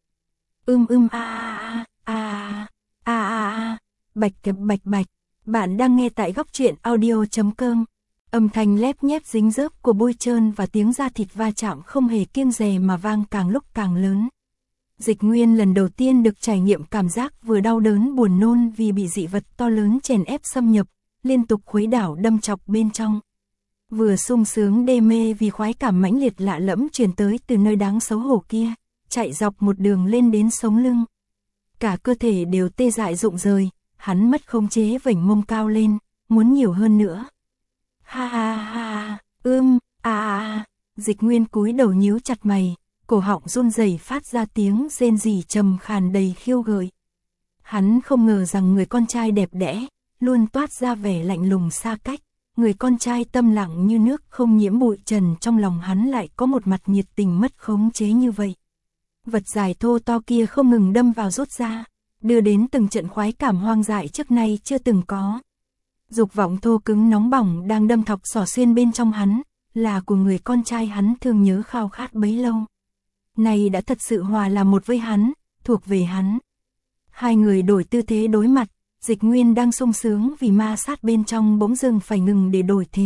Bạch bạch. Bạn đang nghe tại góc truyện audio.com. Âm thanh lép nhép dính dớp của bôi trơn và tiếng da thịt va chạm không hề kiêng dè mà vang càng lúc càng lớn. Dịch Nguyên lần đầu tiên được trải nghiệm cảm giác vừa đau đớn buồn nôn vì bị dị vật to lớn chèn ép xâm nhập, liên tục khuấy đảo đâm chọc bên trong. Vừa sung sướng đê mê vì khoái cảm mãnh liệt lạ lẫm truyền tới từ nơi đáng xấu hổ kia, chạy dọc một đường lên đến sống lưng. Cả cơ thể đều tê dại rụng rời, hắn mất khống chế vểnh mông cao lên, muốn nhiều hơn nữa. Dịch Nguyên cúi đầu nhíu chặt mày, cổ họng run rẩy phát ra tiếng rên rỉ trầm khàn đầy khiêu gợi. Hắn không ngờ rằng người con trai đẹp đẽ, luôn toát ra vẻ lạnh lùng xa cách, người con trai tâm lặng như nước không nhiễm bụi trần trong lòng hắn lại có một mặt nhiệt tình mất khống chế như vậy. Vật dài thô to kia không ngừng đâm vào rút ra, đưa đến từng trận khoái cảm hoang dại trước nay chưa từng có. Dục vọng thô cứng nóng bỏng đang đâm thọc xỏ xuyên bên trong hắn, là của người con trai hắn thương nhớ khao khát bấy lâu. Này đã thật sự hòa là một với hắn, thuộc về hắn. Hai người đổi tư thế đối mặt, Dịch Nguyên đang sung sướng vì ma sát bên trong bỗng dưng phải ngừng để đổi thế.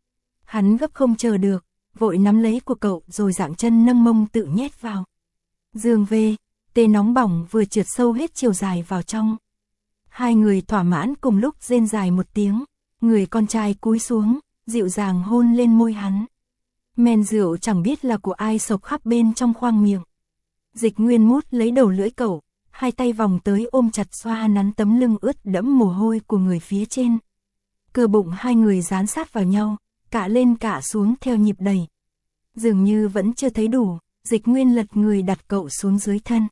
Hắn gấp không chờ được, vội nắm lấy của cậu rồi dạng chân nâng mông tự nhét vào. Dương về, tê nóng bỏng vừa trượt sâu hết chiều dài vào trong. Hai người thỏa mãn cùng lúc rên dài một tiếng, người con trai cúi xuống, dịu dàng hôn lên môi hắn. Men rượu chẳng biết là của ai sộc khắp bên trong khoang miệng. Dịch Nguyên mút lấy đầu lưỡi cậu, hai tay vòng tới ôm chặt xoa nắn tấm lưng ướt đẫm mồ hôi của người phía trên. Cơ bụng hai người dán sát vào nhau, cả lên cả xuống theo nhịp đẩy. Dường như vẫn chưa thấy đủ, Dịch Nguyên lật người đặt cậu xuống dưới thân.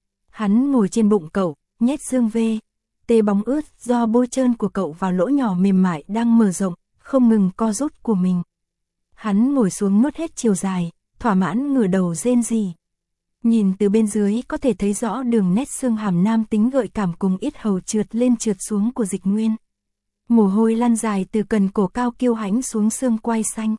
Hắn ngồi trên bụng cậu, nhét xương về, tê bóng ướt do bôi trơn của cậu vào lỗ nhỏ mềm mại đang mở rộng, không ngừng co rút của mình. Hắn ngồi xuống nuốt hết chiều dài, thỏa mãn ngửa đầu rên rỉ. Nhìn từ bên dưới có thể thấy rõ đường nét xương hàm nam tính gợi cảm cùng yết hầu trượt lên trượt xuống của Dịch Nguyên. Mồ hôi lăn dài từ cần cổ cao kiêu hãnh xuống xương quai xanh.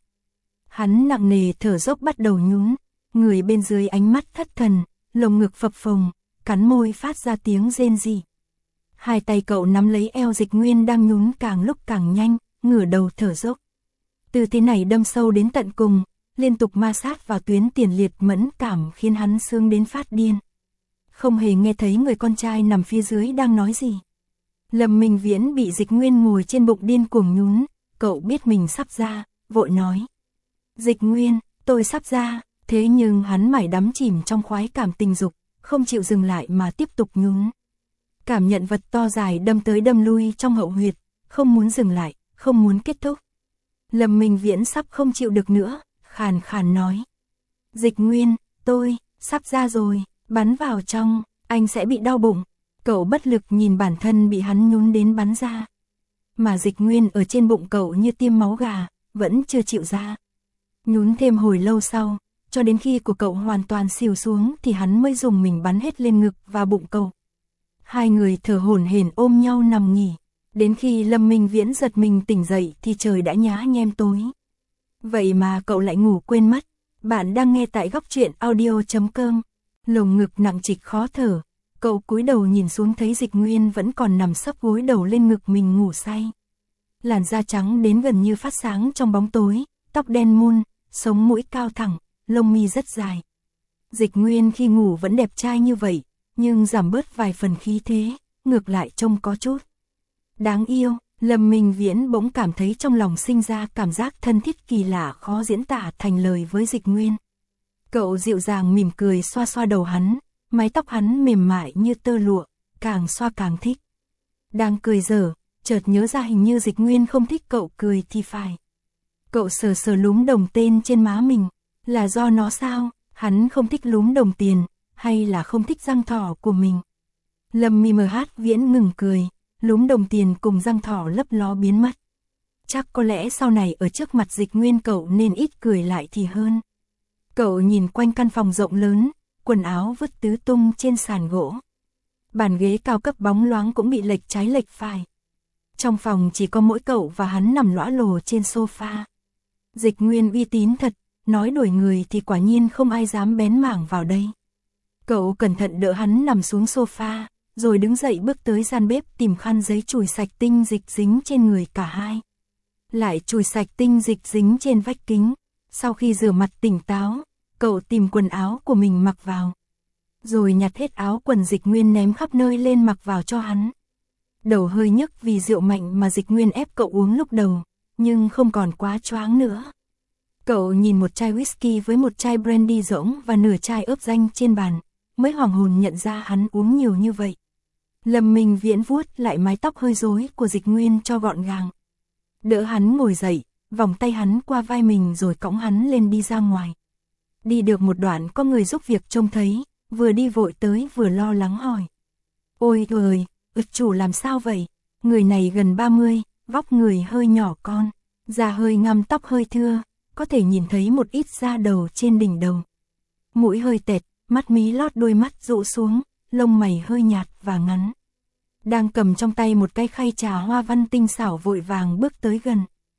Hắn nặng nề thở dốc bắt đầu nhún, người bên dưới ánh mắt thất thần, lồng ngực phập phồng, cắn môi phát ra tiếng rên rỉ. Hai tay cậu nắm lấy eo Dịch Nguyên đang nhún càng lúc càng nhanh, ngửa đầu thở dốc. Từ thế này đâm sâu đến tận cùng, liên tục ma sát vào tuyến tiền liệt mẫn cảm khiến hắn sướng đến phát điên. Không hề nghe thấy người con trai nằm phía dưới đang nói gì. Lâm Minh Viễn bị Dịch Nguyên ngồi trên bụng điên cuồng nhún, cậu biết mình sắp ra, vội nói. Dịch Nguyên, tôi sắp ra, thế nhưng hắn mải đắm chìm trong khoái cảm tình dục, không chịu dừng lại mà tiếp tục nhún. Cảm nhận vật to dài đâm tới đâm lui trong hậu huyệt, không muốn dừng lại, không muốn kết thúc. Lâm Minh Viễn sắp không chịu được nữa, khàn khàn nói. Dịch Nguyên, tôi, sắp ra rồi, Bắn vào trong, anh sẽ bị đau bụng. Cậu bất lực nhìn bản thân bị hắn nhún đến bắn ra. Mà Dịch Nguyên ở trên bụng cậu như tiêm máu gà, vẫn chưa chịu ra. Nhún thêm hồi lâu sau, cho đến khi của cậu hoàn toàn xỉu xuống thì hắn mới dùng mình bắn hết lên ngực và bụng cậu. Hai người thở hổn hển ôm nhau nằm nghỉ. Đến khi Lâm Minh Viễn giật mình tỉnh dậy thì trời đã nhá nhem tối. Vậy mà cậu lại ngủ quên mất. Bạn đang nghe tại góc truyện audio.com. Lồng ngực nặng trịch khó thở. Cậu cúi đầu nhìn xuống thấy Dịch Nguyên vẫn còn nằm sấp gối đầu lên ngực mình ngủ say. Làn da trắng đến gần như phát sáng trong bóng tối, tóc đen mun, sống mũi cao thẳng, lông mi rất dài. Dịch Nguyên khi ngủ vẫn đẹp trai như vậy, nhưng giảm bớt vài phần khí thế, ngược lại trông có chút đáng yêu. Lâm Minh Viễn bỗng cảm thấy trong lòng sinh ra cảm giác thân thiết kỳ lạ khó diễn tả thành lời với Dịch Nguyên. Cậu dịu dàng mỉm cười xoa xoa đầu hắn, mái tóc hắn mềm mại như tơ lụa, càng xoa càng thích. Đang cười dở, chợt nhớ ra hình như Dịch Nguyên không thích cậu cười thì phải. Cậu sờ sờ lúm đồng tên trên má mình, là do nó sao, hắn không thích lúm đồng tiền, hay là không thích răng thỏ của mình. Lâm Viễn ngừng cười, lúm đồng tiền cùng răng thỏ lấp ló biến mất. Chắc có lẽ sau này ở trước mặt Dịch Nguyên cậu nên ít cười lại thì hơn. Cậu nhìn quanh căn phòng rộng lớn, quần áo vứt tứ tung trên sàn gỗ. Bàn ghế cao cấp bóng loáng cũng bị lệch trái lệch phải. Trong phòng chỉ có mỗi cậu và hắn nằm lõa lồ trên sofa. Dịch Nguyên uy tín thật, nói đuổi người thì quả nhiên không ai dám bén mảng vào đây. Cậu cẩn thận đỡ hắn nằm xuống sofa, rồi đứng dậy bước tới gian bếp tìm khăn giấy chùi sạch tinh dịch dính trên người cả hai. Lại chùi sạch tinh dịch dính trên vách kính. Sau khi rửa mặt tỉnh táo, cậu tìm quần áo của mình mặc vào. Rồi nhặt hết áo quần Dịch Nguyên ném khắp nơi lên mặc vào cho hắn. Đầu hơi nhức vì rượu mạnh mà Dịch Nguyên ép cậu uống lúc đầu, nhưng không còn quá choáng nữa. Cậu nhìn một chai whisky với một chai brandy rỗng và nửa chai ớp danh trên bàn, mới hoàng hồn nhận ra hắn uống nhiều như vậy. Lâm Minh Viễn vuốt lại mái tóc hơi rối của Dịch Nguyên cho gọn gàng. Đỡ hắn ngồi dậy, vòng tay hắn qua vai mình rồi cõng hắn lên đi ra ngoài. Đi được một đoạn có người giúp việc trông thấy, vừa đi vội tới vừa lo lắng hỏi. Ôi trời, chủ làm sao vậy? Người này gần 30, vóc người hơi nhỏ con, da hơi ngăm tóc hơi thưa, có thể nhìn thấy một ít da đầu trên đỉnh đầu. Mũi hơi tẹt, mắt mí lót đôi mắt rũ xuống, lông mày hơi nhạt và ngắn. Đang cầm trong tay một cái khay trà hoa văn tinh xảo vội vàng bước tới gần.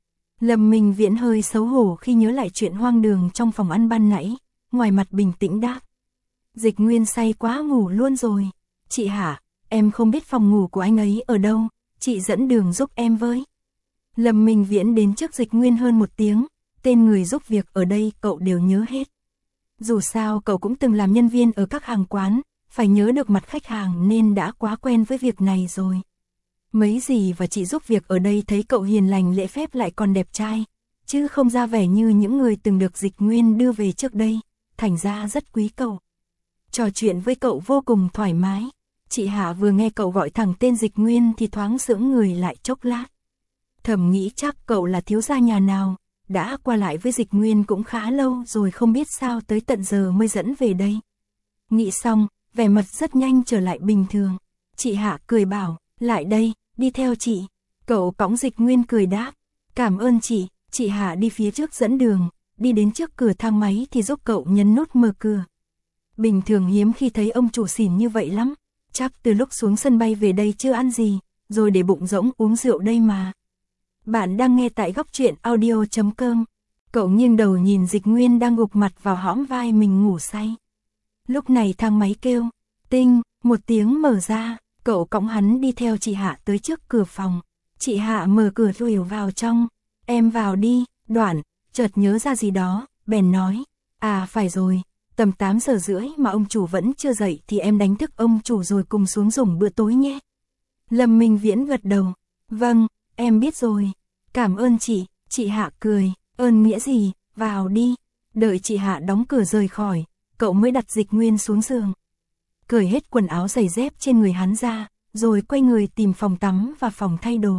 Lâm Minh Viễn hơi xấu hổ khi nhớ lại chuyện hoang đường trong phòng ăn ban nãy, ngoài mặt bình tĩnh đáp. Dịch Nguyên say quá ngủ luôn rồi. Chị hả, em không biết phòng ngủ của anh ấy ở đâu, chị dẫn đường giúp em với. Lâm Minh Viễn đến trước Dịch Nguyên hơn một tiếng, tên người giúp việc ở đây cậu đều nhớ hết. Dù sao cậu cũng từng làm nhân viên ở các hàng quán, phải nhớ được mặt khách hàng nên đã quá quen với việc này rồi. Mấy dì và chị giúp việc ở đây thấy cậu hiền lành lễ phép lại còn đẹp trai, chứ không ra vẻ như những người từng được Dịch Nguyên đưa về trước đây, thành ra rất quý cậu. Trò chuyện với cậu vô cùng thoải mái. Chị Hạ vừa nghe cậu gọi thẳng tên Dịch Nguyên thì thoáng sững người lại chốc lát. Thầm nghĩ chắc cậu là thiếu gia nhà nào, đã qua lại với Dịch Nguyên cũng khá lâu rồi không biết sao tới tận giờ mới dẫn về đây. Nghĩ xong, vẻ mặt rất nhanh trở lại bình thường. Chị Hạ cười bảo, lại đây, đi theo chị. Cậu cõng Dịch Nguyên cười đáp, cảm ơn chị. Chị Hạ đi phía trước dẫn đường, đi đến trước cửa thang máy thì giúp cậu nhấn nút mở cửa. Bình thường hiếm khi thấy ông chủ xỉn như vậy lắm, chắc từ lúc xuống sân bay về đây chưa ăn gì, rồi để bụng rỗng uống rượu đây mà. Bạn đang nghe tại góc truyện audio.com. Cậu nghiêng đầu nhìn Dịch Nguyên đang gục mặt vào hõm vai mình ngủ say. Lúc này thang máy kêu, tinh, một tiếng mở ra, cậu cõng hắn đi theo chị Hạ tới trước cửa phòng. Chị Hạ mở cửa rồi vào trong, em vào đi. Đoạn, chợt nhớ ra gì đó, bèn nói, à phải rồi, tầm 8 giờ rưỡi mà ông chủ vẫn chưa dậy thì em đánh thức ông chủ rồi cùng xuống dùng bữa tối nhé. Lâm Minh Viễn gật đầu, vâng, em biết rồi, cảm ơn chị Hạ cười, ơn nghĩa gì, vào đi. Đợi chị Hạ đóng cửa rời khỏi, cậu mới đặt Dịch Nguyên xuống giường. Cởi hết quần áo giày dép trên người hắn ra, rồi quay người tìm phòng tắm và phòng thay đồ.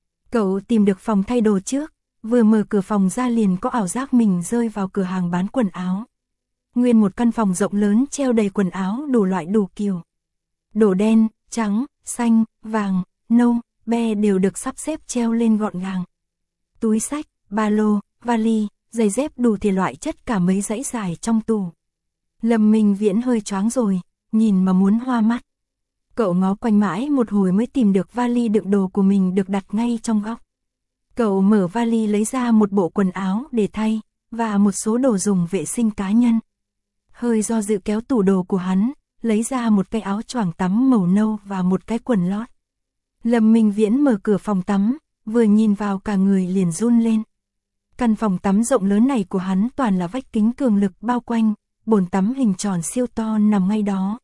Cậu tìm được phòng thay đồ trước, vừa mở cửa phòng ra liền có ảo giác mình rơi vào cửa hàng bán quần áo. nguyên một căn phòng rộng lớn treo đầy quần áo đủ loại đủ kiểu. Đồ đen, trắng, xanh, vàng, nâu, be đều được sắp xếp treo lên gọn gàng. Túi xách, ba lô, vali, giày dép đủ thể loại chất cả mấy dãy dài trong tủ. Lâm Minh Viễn hơi choáng rồi, nhìn mà muốn hoa mắt. Cậu ngó quanh mãi một hồi mới tìm được vali đựng đồ của mình được đặt ngay trong góc. Cậu mở vali lấy ra một bộ quần áo để thay, và một số đồ dùng vệ sinh cá nhân. Hơi do dự kéo tủ đồ của hắn, lấy ra một cái áo choàng tắm màu nâu và một cái quần lót. Lâm Minh Viễn mở cửa phòng tắm, vừa nhìn vào cả người liền run lên. Căn phòng tắm rộng lớn này của hắn toàn là vách kính cường lực bao quanh, bồn tắm hình tròn siêu to nằm ngay đó.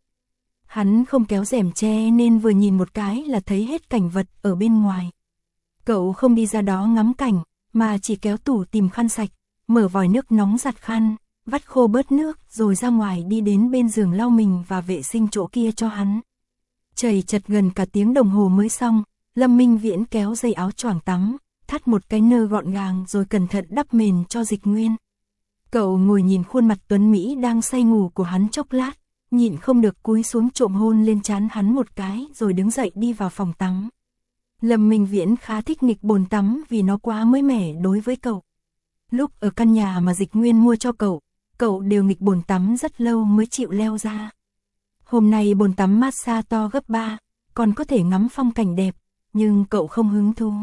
Hắn không kéo rèm che nên vừa nhìn một cái là thấy hết cảnh vật ở bên ngoài. Cậu không đi ra đó ngắm cảnh, mà chỉ kéo tủ tìm khăn sạch, mở vòi nước nóng giặt khăn, vắt khô bớt nước rồi ra ngoài đi đến bên giường lau mình và vệ sinh chỗ kia cho hắn. Chầy chật gần cả tiếng đồng hồ mới xong, Lâm Minh Viễn kéo dây áo choàng tắm, thắt một cái nơ gọn gàng rồi cẩn thận đắp mền cho Dịch Nguyên. Cậu ngồi nhìn khuôn mặt tuấn Mỹ đang say ngủ của hắn chốc lát, nhịn không được cúi xuống trộm hôn lên trán hắn một cái rồi đứng dậy đi vào phòng tắm. Lâm Minh Viễn khá thích nghịch bồn tắm vì nó quá mới mẻ đối với cậu. Lúc ở căn nhà mà Dịch Nguyên mua cho cậu đều nghịch bồn tắm rất lâu mới chịu leo ra. Hôm nay bồn tắm massage to gấp 3, còn có thể ngắm phong cảnh đẹp, nhưng cậu không hứng thú.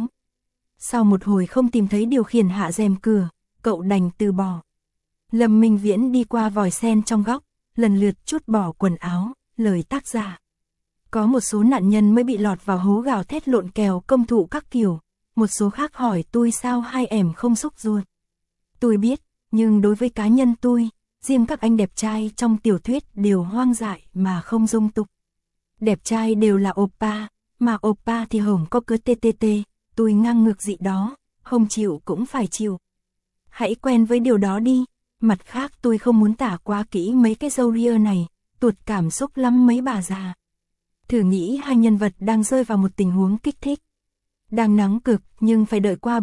Sau một hồi không tìm thấy điều khiển hạ rèm cửa, cậu đành từ bỏ. Lâm Minh Viễn đi qua vòi sen trong góc, lần lượt trút bỏ quần áo, lời tác giả. Có một số nạn nhân mới bị lọt vào hố gào thét lộn kèo công thụ các kiểu, một số khác hỏi tôi sao hai em không xúc ruột. Tôi biết, nhưng đối với cá nhân tôi, riêng các anh đẹp trai trong tiểu thuyết đều hoang dại mà không dung tục. Đẹp trai đều là oppa, mà oppa thì hổng có cớ TTT, tôi ngang ngược dị đó, không chịu cũng phải chịu. Hãy quen với điều đó đi, mặt khác tôi không muốn tả quá kỹ mấy cái dâu ria này, tuột cảm xúc lắm mấy bà già. Thử nghĩ hai nhân vật đang rơi vào một tình huống kích thích. Đang nắng cực nhưng phải đợi qua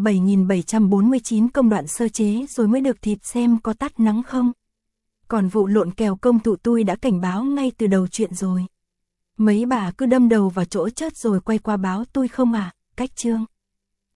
7.749 công đoạn sơ chế rồi mới được thịt xem có tắt nắng không. Còn vụ lộn kèo công thụ tôi đã cảnh báo ngay từ đầu chuyện rồi. Mấy bà cứ đâm đầu vào chỗ chết rồi quay qua báo tôi không à, cách chương.